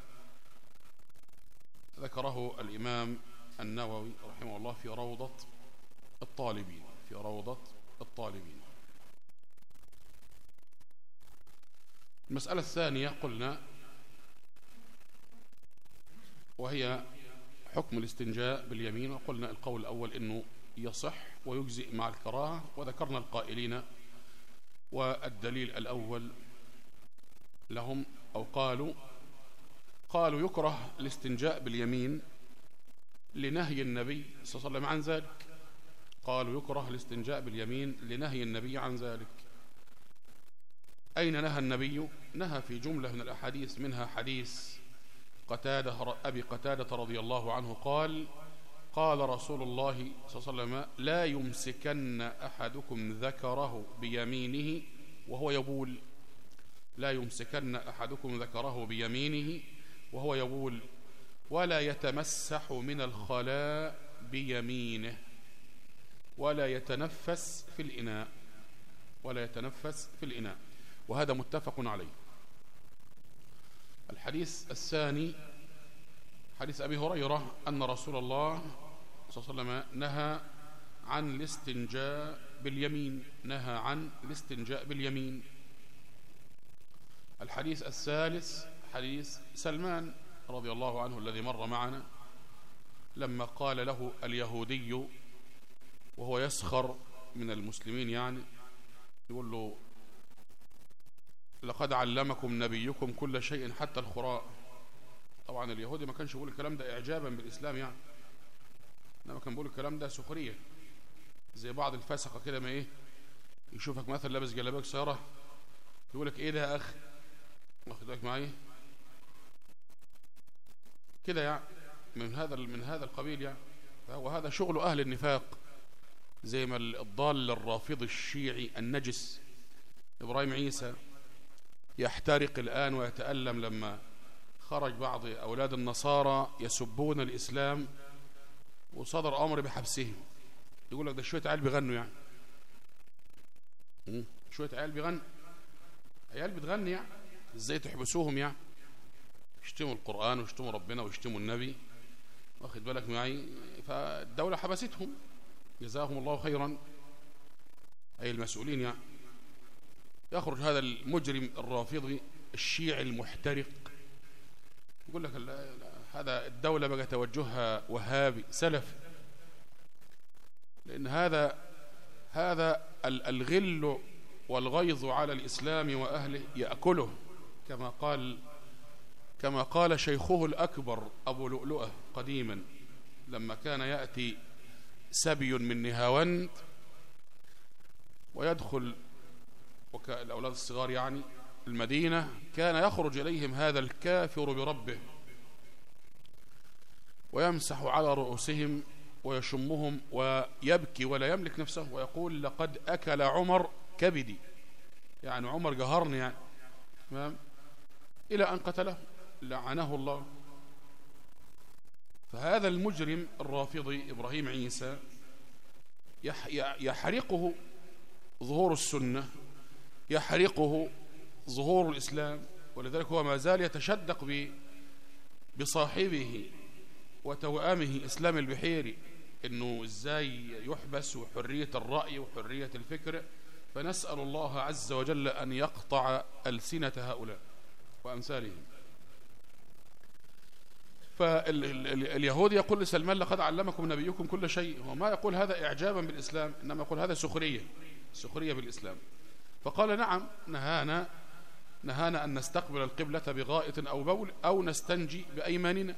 ذكره الإمام النووي رحمه الله في روضة الطالبين، في روضة الطالبين. المسألة الثانية قلنا وهي حكم الاستنجاء باليمين، وقلنا القول الأول إنه يصح ويجزئ مع الكراهة، وذكرنا القائلين والدليل الأول لهم أو قالوا يكره الاستنجاء باليمين لنهي النبي صلى الله عليه وسلم عن ذلك، قالوا يكره الاستنجاء باليمين لنهي النبي عن ذلك. أين نهى النبي؟ نهى في جملة من الأحاديث، منها حديث أبي قتادة رضي الله عنه قال رسول الله صلى الله عليه وسلم: لا يمسكن أحدكم ذكره بيمينه وهو يبول، لا يمسكن أحدكم ذكره بيمينه وهو يبول، ولا يتمسح من الخلاء بيمينه، ولا يتنفس في الإناء، ولا يتنفس في الإناء. وهذا متفق عليه. الحديث الثاني حديث أبي هريرة أن رسول الله صلى الله عليه وسلم نهى عن الاستنجاء باليمين، نهى عن الاستنجاء باليمين. الحديث الثالث حديث سلمان رضي الله عنه الذي مر معنا، لما قال له اليهودي وهو يسخر من المسلمين، يعني يقول له: لقد علمكم نبيكم كل شيء حتى الخراء. طبعا اليهودي ما كانش يقول الكلام ده إعجابا بالإسلام يعني، إنما كان بيقول الكلام ده سخرية، زي بعض الفسقة كده، ما يشوفك مثلا لابس جلابيه قصيرة يقول لك: إيه ده يا أخي؟ واخد بالك معايا؟ كده يعني، من هذا القبيل يعني. وهذا شغل أهل النفاق، زي ما الضال الرافضي الشيعي النجس إبراهيم عيسى يحترق الآن ويتألم لما خرج بعض أولاد النصارى يسبون الإسلام وصدر أمر بحبسهم. يقول لك ده شوية عيال بيغنوا يعني، شوية عيال بيغنوا، عيال بتغني يعني، ازاي تحبسوهم يعني؟ يشتموا القرآن ويشتموا ربنا ويشتموا النبي، واخد بالك معي؟ فالدولة حبستهم جزاهم الله خيرا، أي المسؤولين يعني. يخرج هذا المجرم الرافضي الشيعي المحترق يقول لك لا هذا الدولة بقى توجهها وهابي سلفي، لأن هذا الغل والغيظ على الإسلام وأهله يأكله، كما قال شيخه الأكبر أبو لؤلؤة قديما لما كان يأتي سبي من نهاوند ويدخل الأولاد الصغار يعني المدينة، كان يخرج إليهم هذا الكافر بربه ويمسح على رؤوسهم ويشمهم ويبكي ولا يملك نفسه ويقول لقد أكل عمر كبدي، يعني عمر قهرني يعني، تمام؟ إلى أن قتله لعنه الله. فهذا المجرم الرافضي إبراهيم عيسى يحرقه ظهور السنة، يحرقه ظهور الإسلام، ولذلك هو ما زال يتشدق بصاحبه وتوأمه إسلام البحيري إنه إزاي يحبس وحرية الرأي وحرية الفكر. فنسأل الله عز وجل أن يقطع ألسنة هؤلاء وأمثالهم. فاليهود يقول لسلمان لقد علمكم نبيكم كل شيء، وما يقول هذا إعجابا بالإسلام، إنما يقول هذا سخرية بالإسلام. فقال نعم، نهانا أن نستقبل القبلة بغائط أو بول أو نستنجي بأيماننا.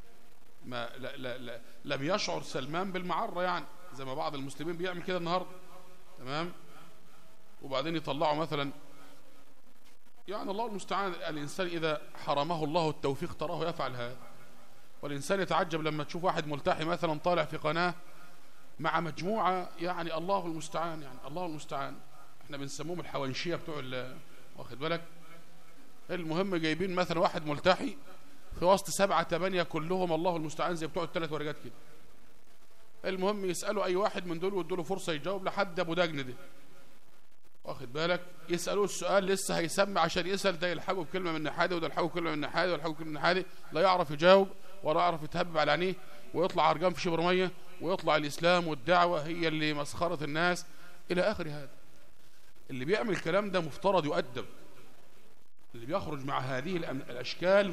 لم يشعر سلمان بالمعرة يعني، زي ما بعض المسلمين بيعمل كده النهاردة، تمام؟ وبعدين يطلعوا مثلا يعني الله المستعان، الإنسان إذا حرمه الله التوفيق تراه يفعل هذا. والإنسان يتعجب لما تشوف واحد ملتحي مثلا طالع في قناة مع مجموعة، يعني الله المستعان، يعني الله المستعان، احنا بنسموهم الحوانشية بتوع واخد بالك؟ المهم جايبين مثلا واحد ملتحي في وسط 7 8 كلهم الله المستعان زي بتوع ال3 ورقات كده. المهم يسألوا أي واحد من دول ويدوا له فرصة يجاوب لحد أبو دجن ده، واخد بالك؟ يسألوه السؤال لسه هيسمع عشان يسأل، ده يلحقه بكلمة من ناحية وده يلحقه بكلمة من ناحية وده يلحقه بكلمة من ناحية، لا يعرف يجاوب ولا يعرف يتهبب على عينيه، ويطلع عرجان في شبر مية، ويطلع الإسلام والدعوة هي اللي مسخرة الناس إلى آخر هذا. اللي بيعمل الكلام ده مفترض يؤدب، اللي بيخرج مع هذه الأشكال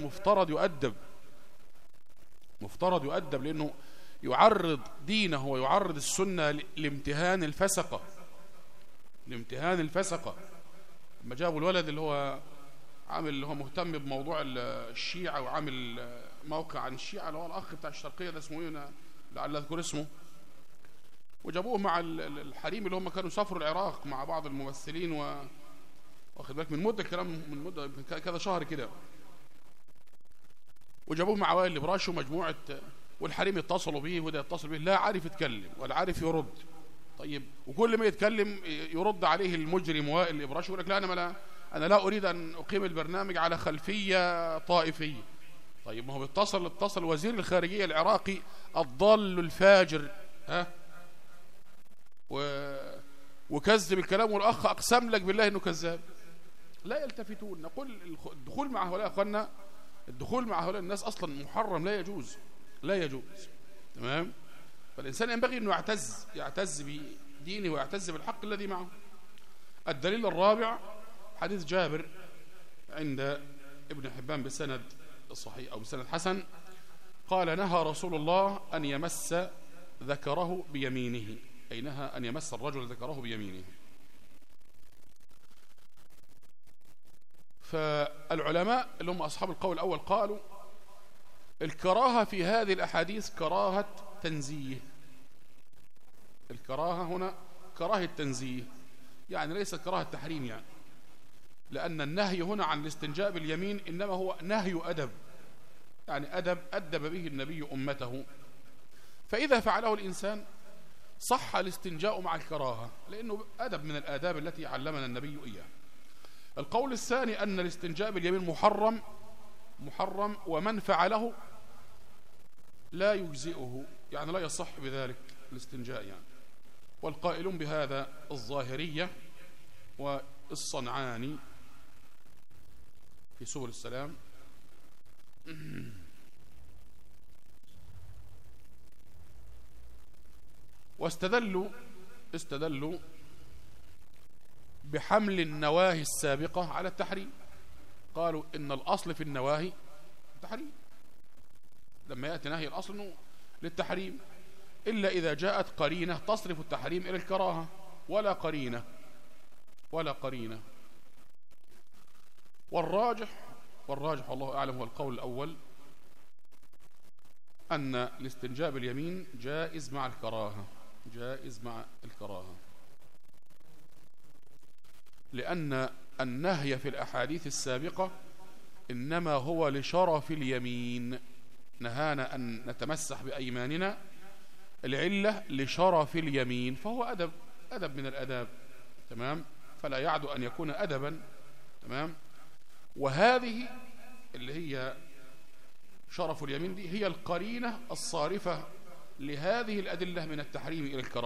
مفترض يؤدب، لأنه يعرض دينه ويعرض السنة لامتهان الفسقة. لما جابوا الولد اللي هو عامل، اللي هو مهتم بموضوع الشيعة وعامل موقع عن الشيعة، اللي هو الأخ بتاع الشرقية ده اسمه ايه لعل أذكر اسمه، وجابوه مع الحريم اللي هم كانوا سافروا العراق مع بعض الممثلين، واخد بالك من مدة الكلام، من مدة كذا شهر كده، وجابوه مع وائل الإبراشي ومجموعة، والحريم يتصلوا به وده يتصل به، لا عارف يتكلم ولا عارف يرد. طيب وكل ما يتكلم يرد عليه المجرم وائل الإبراشي يقول لك لا أنا لا أريد أن أقيم البرنامج على خلفية طائفية. طيب ما هو اتصل وزير الخارجية العراقي الضال الفاجر وكذب الكلام، والأخ أقسم لك بالله أنه كذاب. لا يلتفتون. نقول الدخول مع هؤلاء أخوانا، الدخول مع هؤلاء الناس أصلا محرم، لا يجوز، تمام؟ فالإنسان ينبغي أنه يعتز بدينه ويعتز بالحق الذي معه. الدليل الرابع حديث جابر عند ابن حبان بسند صحيح أو بسند حسن، قال نهى رسول الله أن يمس ذكره بيمينه، أي نهى أن يمس الرجل ذكره بيمينه. فالعلماء اللي هم أصحاب القول الأول قالوا الكراهة في هذه الأحاديث كراهة تنزيه. الكراهة هنا كراهة تنزيه، يعني ليس كراهة تحريم يعني، لأن النهي هنا عن الاستنجاء باليمين إنما هو نهي أدب، يعني أدب به النبي أمته. فإذا فعله الإنسان صح الاستنجاء مع الكراهة، لأنه أدب من الآداب التي علمنا النبي إياه. القول الثاني أن الاستنجاء باليمين محرم، ومن فعله لا يجزئه، يعني لا يصح بذلك الاستنجاء يعني. والقائلون بهذا الظاهرية والصنعاني في سبل السلام. واستدلوا بحمل النواهي السابقة على التحريم. قالوا إن الأصل في النواهي التحريم، لما يأتي نهي الأصل إنه للتحريم، إلا إذا جاءت قرينة تصرف التحريم إلى الكراهة، ولا قرينة. والراجح والله أعلم هو القول الأول، أن الاستنجاء باليمين جائز مع الكراهة، لأن النهي في الأحاديث السابقة إنما هو لشرف اليمين، نهانا أن نتمسح بأيماننا، العلة لشرف اليمين، فهو أدب من الأداب، تمام، فلا يعد أن يكون أدبا، تمام. وهذه اللي هي شرف اليمين دي هي القرينة الصارفة لهذه الأدلة من التحريم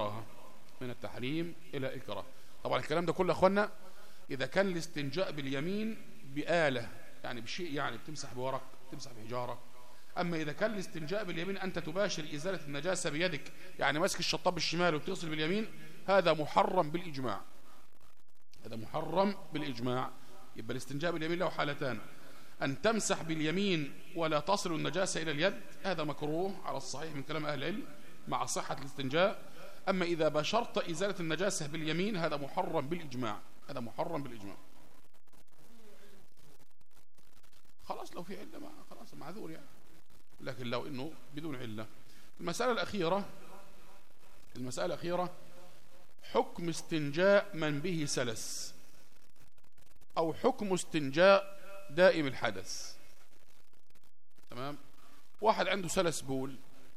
إلى الكراهة. طبعا الكلام ده كله أخوانا إذا كان الاستنجاء باليمين بآلة، يعني بشيء، يعني بتمسح بورق، تمسح بحجارة. أما إذا كان الاستنجاء باليمين أنت تباشر إزالة النجاسة بيدك، يعني ماسك الشطاب بالشمال وبتصل باليمين، هذا محرم بالإجماع. يبقى الاستنجاء باليمين له حالتان: أن تمسح باليمين ولا تصل النجاسة إلى اليد، هذا مكروه على الصحيح من كلام أهل العلم مع صحة الاستنجاء. أما إذا باشرت إزالة النجاسة باليمين هذا محرم بالإجماع. خلاص لو في علة خلاص معذور يعني، لكن لو إنه بدون علة. المسألة الأخيرة حكم استنجاء من به سلس، أو حكم استنجاء دائم الحدث. تمام، واحد عنده سلس بول،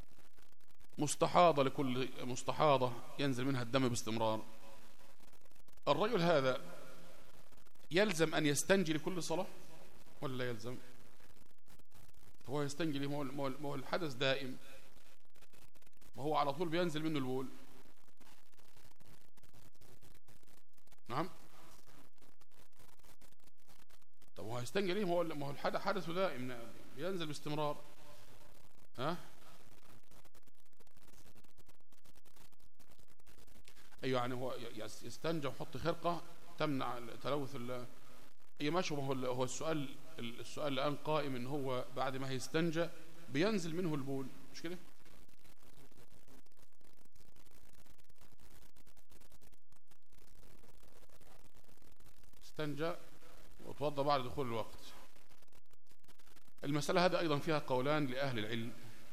لكل مستحاضة ينزل منها الدم باستمرار، الرجل هذا يلزم أن يستنجي لكل صلاة ولا لا يلزم؟ هو يستنجي، ما هو الحدث دائم، ما هو على طول بينزل منه البول. نعم، طب هو هيستنجي ليه؟ ما هو الحدث دائم بينزل باستمرار. ايوه، يعني هو يستنجى ويحط خرقه تمنع تلوث اي ماشي. هو السؤال الان قائم ان هو بعد ما هيستنجى بينزل منه البول، مش كده؟ استنجى وتوضأ بعد دخول الوقت. المسألة هذا أيضا فيها قولان لأهل العلم،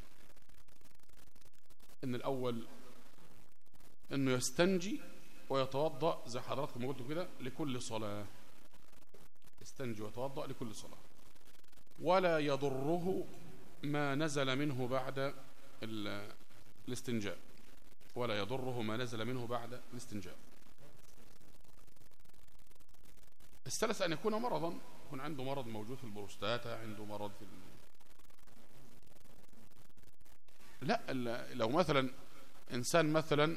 إن الأول إنه يستنجي ويتوضأ زي حضراتكم قلتوا كده لكل صلاة، يستنجي ويتوضأ لكل صلاة، ولا يضره ما نزل منه بعد الاستنجاء، السلس أن يكون مرضا، يكون عنده مرض موجود في البروستاتا، عنده مرض في لا، لو مثلا إنسان مثلا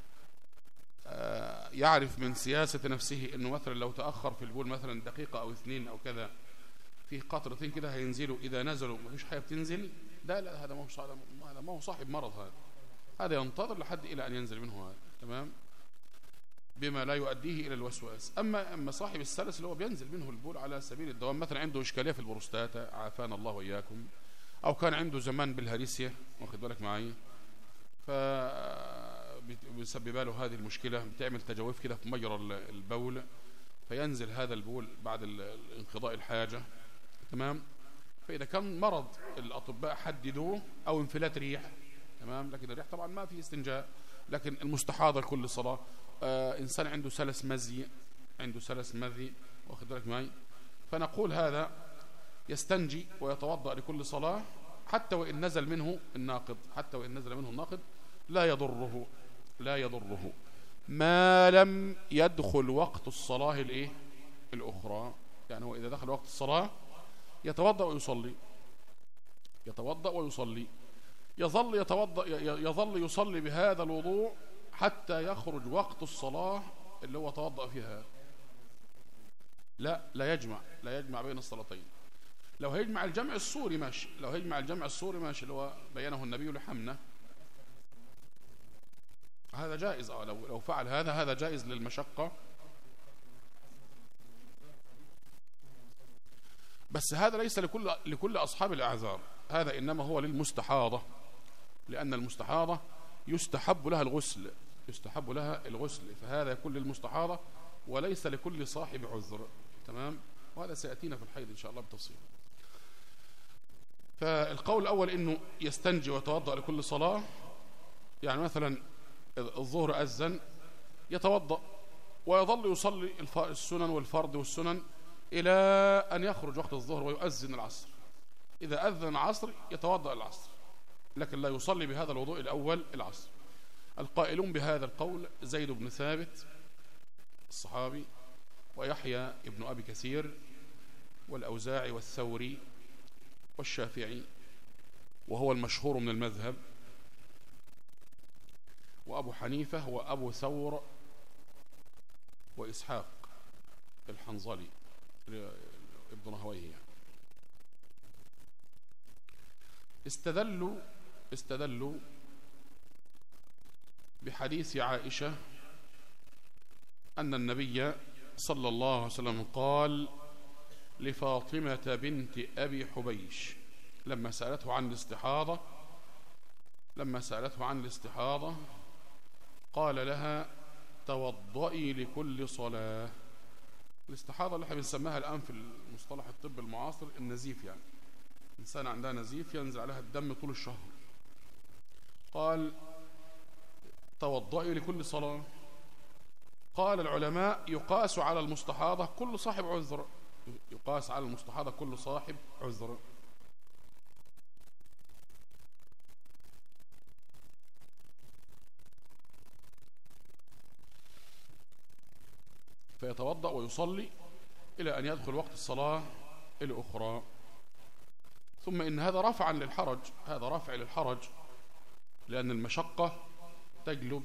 يعرف من سياسة نفسه أنه مثلا لو تأخر في البول مثلا دقيقة أو 2 أو كذا، في قطرتين كده هينزلوا، إذا نزلوا ما فيش حاجة بتنزل، لا هذا ما هو صاحب مرض، هذا ينتظر لحد إلى أن ينزل منه هذا، تمام، بما لا يؤديه إلى الوسواس. أما صاحب السلس اللي هو بينزل منه البول على سبيل الدوام، مثلا عنده إشكالية في البروستاتا، عافانا الله وإياكم، أو كان عنده زمان بالهريسيا، واخد بالك معي، فبيسبب له هذه المشكلة، بتعمل تجويف كده في مجرى البول، فينزل هذا البول بعد انقضاء الحاجة، تمام. فإذا كان مرض الأطباء حددوه، أو انفلات ريح، تمام، لكن الريح طبعا ما في استنجاء، لكن المستحاضة لكل صلاة، إنسان عنده سلس مذي، واخد بالك معي، فنقول هذا يستنجي ويتوضأ لكل صلاة حتى وإن نزل منه الناقض لا يضره ما لم يدخل وقت الصلاة الأخرى. يعني هو إذا دخل وقت الصلاة يتوضأ ويصلي يظل يصلي بهذا الوضوء حتى يخرج وقت الصلاة اللي هو توضأ فيها. لا يجمع بين الصلاتين. لو هيجمع الجمع الصوري ماشي، اللي هو بينه النبي لحمنة، هذا جائز. لو فعل هذا جائز للمشقة. بس هذا ليس لكل أصحاب الأعذار، هذا إنما هو للمستحاضة، لأن المستحاضة يستحب لها الغسل، فهذا يكون للمستحاضة وليس لكل صاحب عذر. تمام، وهذا سيأتينا في الحيض إن شاء الله بتفصيل. فالقول الأول إنه يستنجي ويتوضأ لكل صلاة. يعني مثلا الظهر أذن يتوضأ ويظل يصلي السنن والفرض والسنن إلى أن يخرج وقت الظهر ويؤذن العصر. إذا أذن العصر يتوضأ العصر، لكن لا يصلي بهذا الوضوء الأول العصر. القائلون بهذا القول زيد بن ثابت الصحابي، ويحيى ابن أبي كثير، والأوزاعي والثوري والشافعي وهو المشهور من المذهب، وأبو حنيفة وأبو ثور وإسحاق الحنظلي ابن رهويه. استدلوا بحديث عائشة أن النبي صلى الله عليه وسلم قال لفاطمة بنت أبي حبيش لما سألته عن الاستحاضة قال لها توضئي لكل صلاة. الاستحاضة اللي احنا بنسميها الآن في المصطلح الطب المعاصر النزيف، يعني إنسان عندها نزيف ينزل عليها الدم طول الشهر. قال توضئي لكل صلاة. قال العلماء يقاس على المستحاضة كل صاحب عذر. فيتوضأ ويصلي إلى أن يدخل وقت الصلاة الأخرى. ثم إن هذا رفع للحرج، لأن المشقة تجلب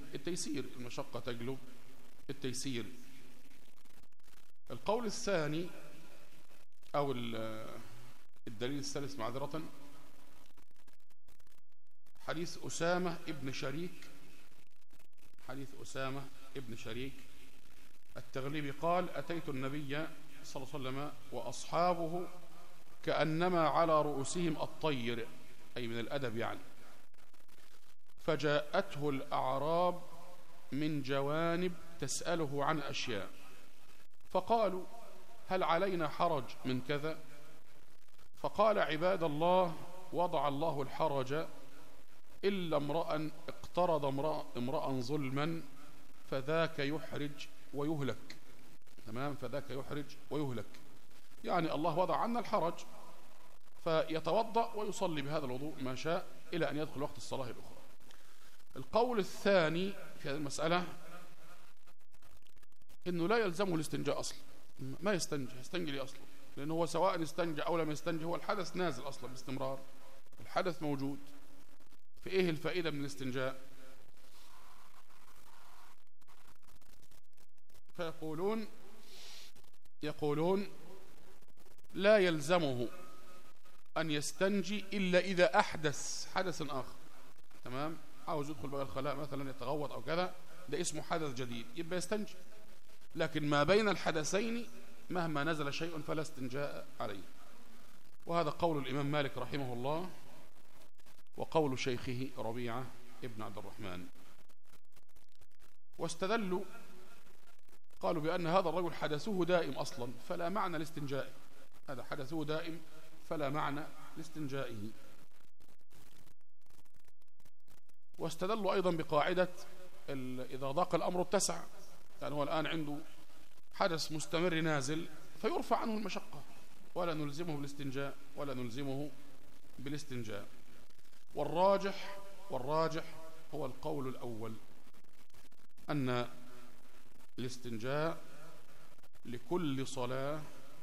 التيسير. القول الثاني أو الدليل الثالث معذرة حديث أسامة ابن شريك التغليبي قال أتيت النبي صلى الله عليه وسلم وأصحابه كأنما على رؤوسهم الطير، أي من الأدب يعني، فجاءته الأعراب من جوانب تسأله عن أشياء، فقالوا هل علينا حرج من كذا؟ فقال عباد الله وضع الله الحرج إلا امرأ اقترض امرأ ظلما فذاك يحرج ويهلك. تمام، فذاك يحرج ويهلك، يعني الله وضع عنا الحرج، فيتوضأ ويصلي بهذا الوضوء ما شاء إلى أن يدخل وقت الصلاة الأخرى. القول الثاني في هذه المسألة إنه لا يلزمه الاستنجاء أصلا، ما يستنجي ليه أصلا، لأنه هو سواء استنجى أو لم يستنجي هو الحدث نازل أصلا باستمرار، الحدث موجود، في إيه الفائدة من الاستنجاء؟ يقولون لا يلزمه أن يستنجي إلا إذا أحدث حدث آخر. تمام، عاوز يدخل بقى الخلاء مثلا يتغوط أو كذا، ده اسمه حدث جديد يبقى يستنجي، لكن ما بين الحدثين مهما نزل شيء فلا استنجاء عليه. وهذا قول الإمام مالك رحمه الله وقول شيخه ربيعة ابن عبد الرحمن. واستدلوا قالوا بأن هذا الرجل حدثه دائم أصلا فلا معنى لاستنجائه، هذا حدثه دائم فلا معنى لاستنجائه. واستدلوا أيضا بقاعدة إذا ضاق الأمر اتسع، يعني هو الآن عنده حدث مستمر نازل فيرفع عنه المشقة، ولا نلزمه بالاستنجاء ولا نلزمه بالاستنجاء. والراجح هو القول الأول، أن الاستنجاء لكل صلاة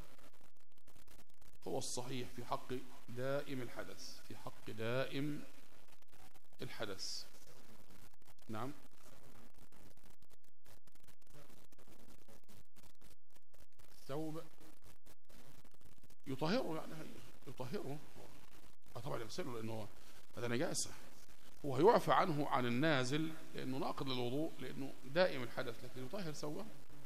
هو الصحيح في حق دائم الحدث، في حق دائم الحدث. نعم. الثوب يطهره، يعني يطهره طبعا يغسله لأنه هذا نجاسة. هو يعفى عنه عن النازل لأنه ناقض للوضوء لأنه دائم الحدث، لكن يطهر ثوبه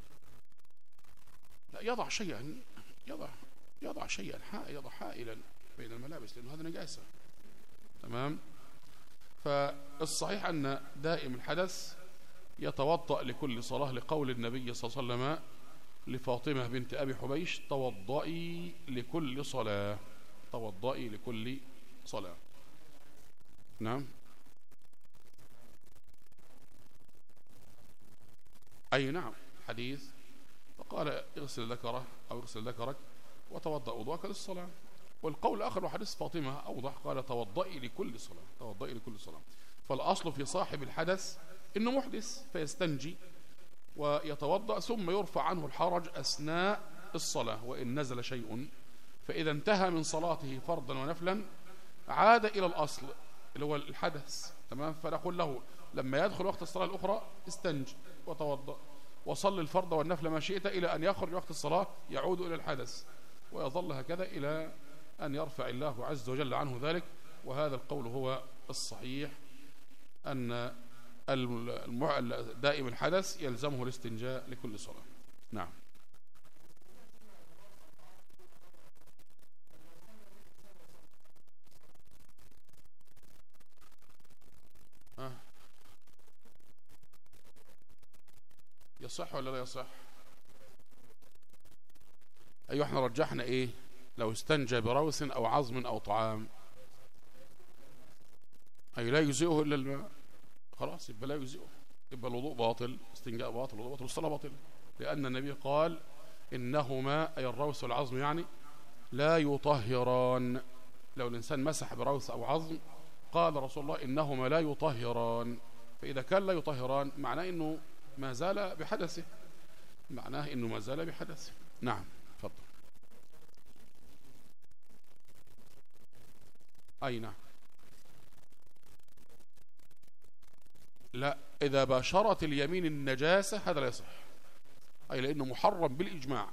لا، يضع شيئا، يضع شيئا، يضع حائلا بين الملابس لأنه هذا نجاسة. تمام. فالصحيح أن دائم الحدث يتوضأ لكل صلاة، لقول النبي صلى الله عليه وسلم لفاطمة بنت أبي حبيش: توضئي لكل صلاة، توضئي لكل صلاة. نعم. أي نعم، حديث فقال اغسل ذكره أو اغسل ذكرك وتوضأ وضوءك للصلاة. والقول الآخر وحديث فاطمة أوضح، قال توضئي لكل صلاة، توضئي لكل صلاة. فالأصل في صاحب الحدث إنه محدث فيستنجي ويتوضأ، ثم يرفع عنه الحرج أثناء الصلاة وإن نزل شيء. فإذا انتهى من صلاته فرضا ونفلا عاد إلى الأصل اللي هو الحدث. تمام. فنقول له لما يدخل وقت الصلاة الأخرى استنج وتوضأ وصل الفرض والنفل ما شئت، إلى أن يخرج وقت الصلاة يعود إلى الحدث، ويظل هكذا إلى أن يرفع الله عز وجل عنه ذلك. وهذا القول هو الصحيح، أن دائم الحدث يلزمه الاستنجاء لكل صلاة. نعم. يصح ولا لا يصح؟ أيوة، احنا رجحنا إيه؟ لو استنجى بروث أو عظم أو طعام، أي لا يجزئه إلا الماء، خلاص يبقى لا يجزئه، يبقى الوضوء باطل، استنجاء باطل، الوضوء باطل، والصلاة باطل، لأن النبي قال إنهما، أي الروث والعظم يعني، لا يطهران. لو الإنسان مسح بروث أو عظم قال رسول الله إنهما لا يطهران. فإذا كان لا يطهران معناه إنه ما زال بحدثه، معناه إنه ما زال بحدثه. نعم. تفضل. أي نعم. لا، إذا باشرت اليمين النجاسة هذا لا يصح، أي لأنه محرم بالإجماع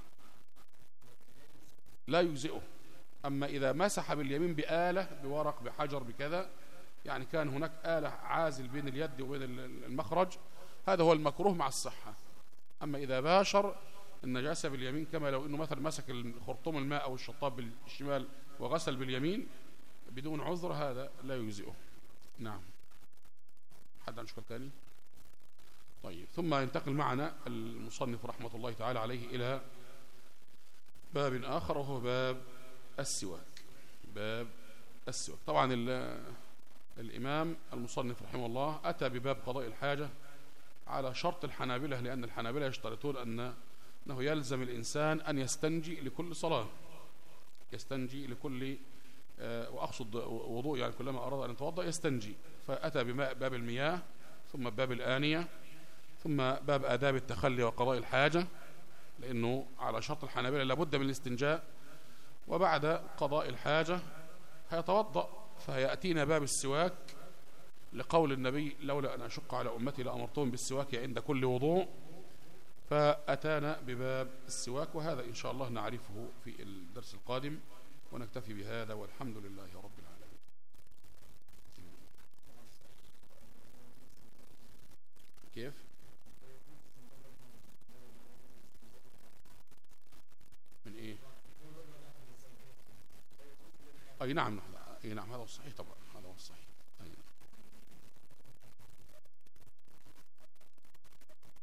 لا يجزئه. أما إذا مسح باليمين بآلة، بورق، بحجر، بكذا، يعني كان هناك آلة عازل بين اليد وبين المخرج، هذا هو المكروه مع الصحة. أما إذا باشر النجاسة باليمين، كما لو أنه مثلا مسك خرطوم الماء أو الشطاب بالشمال وغسل باليمين بدون عذر، هذا لا يجزئه. نعم. حد عنده سؤال ثاني؟ طيب. ثم ينتقل معنا المصنف رحمة الله تعالى عليه إلى باب آخر، وهو باب السواك. باب السواك. طبعا الإمام المصنف رحمه الله أتى بباب قضاء الحاجة على شرط الحنابلة، لأن الحنابلة يشترطون أنه يلزم الإنسان أن يستنجي لكل صلاة، يستنجي لكل وأقصد وضوء، يعني كلما أراد أن يتوضأ يستنجي. فأتى بباب المياه، ثم باب الآنية، ثم باب آداب التخلي وقضاء الحاجة، لأنه على شرط الحنابلة لابد من الاستنجاء. وبعد قضاء الحاجة هيتوضأ، فيأتينا باب السواك، لقول النبي لولا أن أشق على أمتي لأمرتهم بالسواك عند كل وضوء. فأتانا بباب السواك، وهذا إن شاء الله نعرفه في الدرس القادم، ونكتفي بهذا، والحمد لله رب العالمين. كيف؟ من إيه؟ أي نعم، أي نعم، هذا هو الصحيح طبعا، هذا هو الصحيح.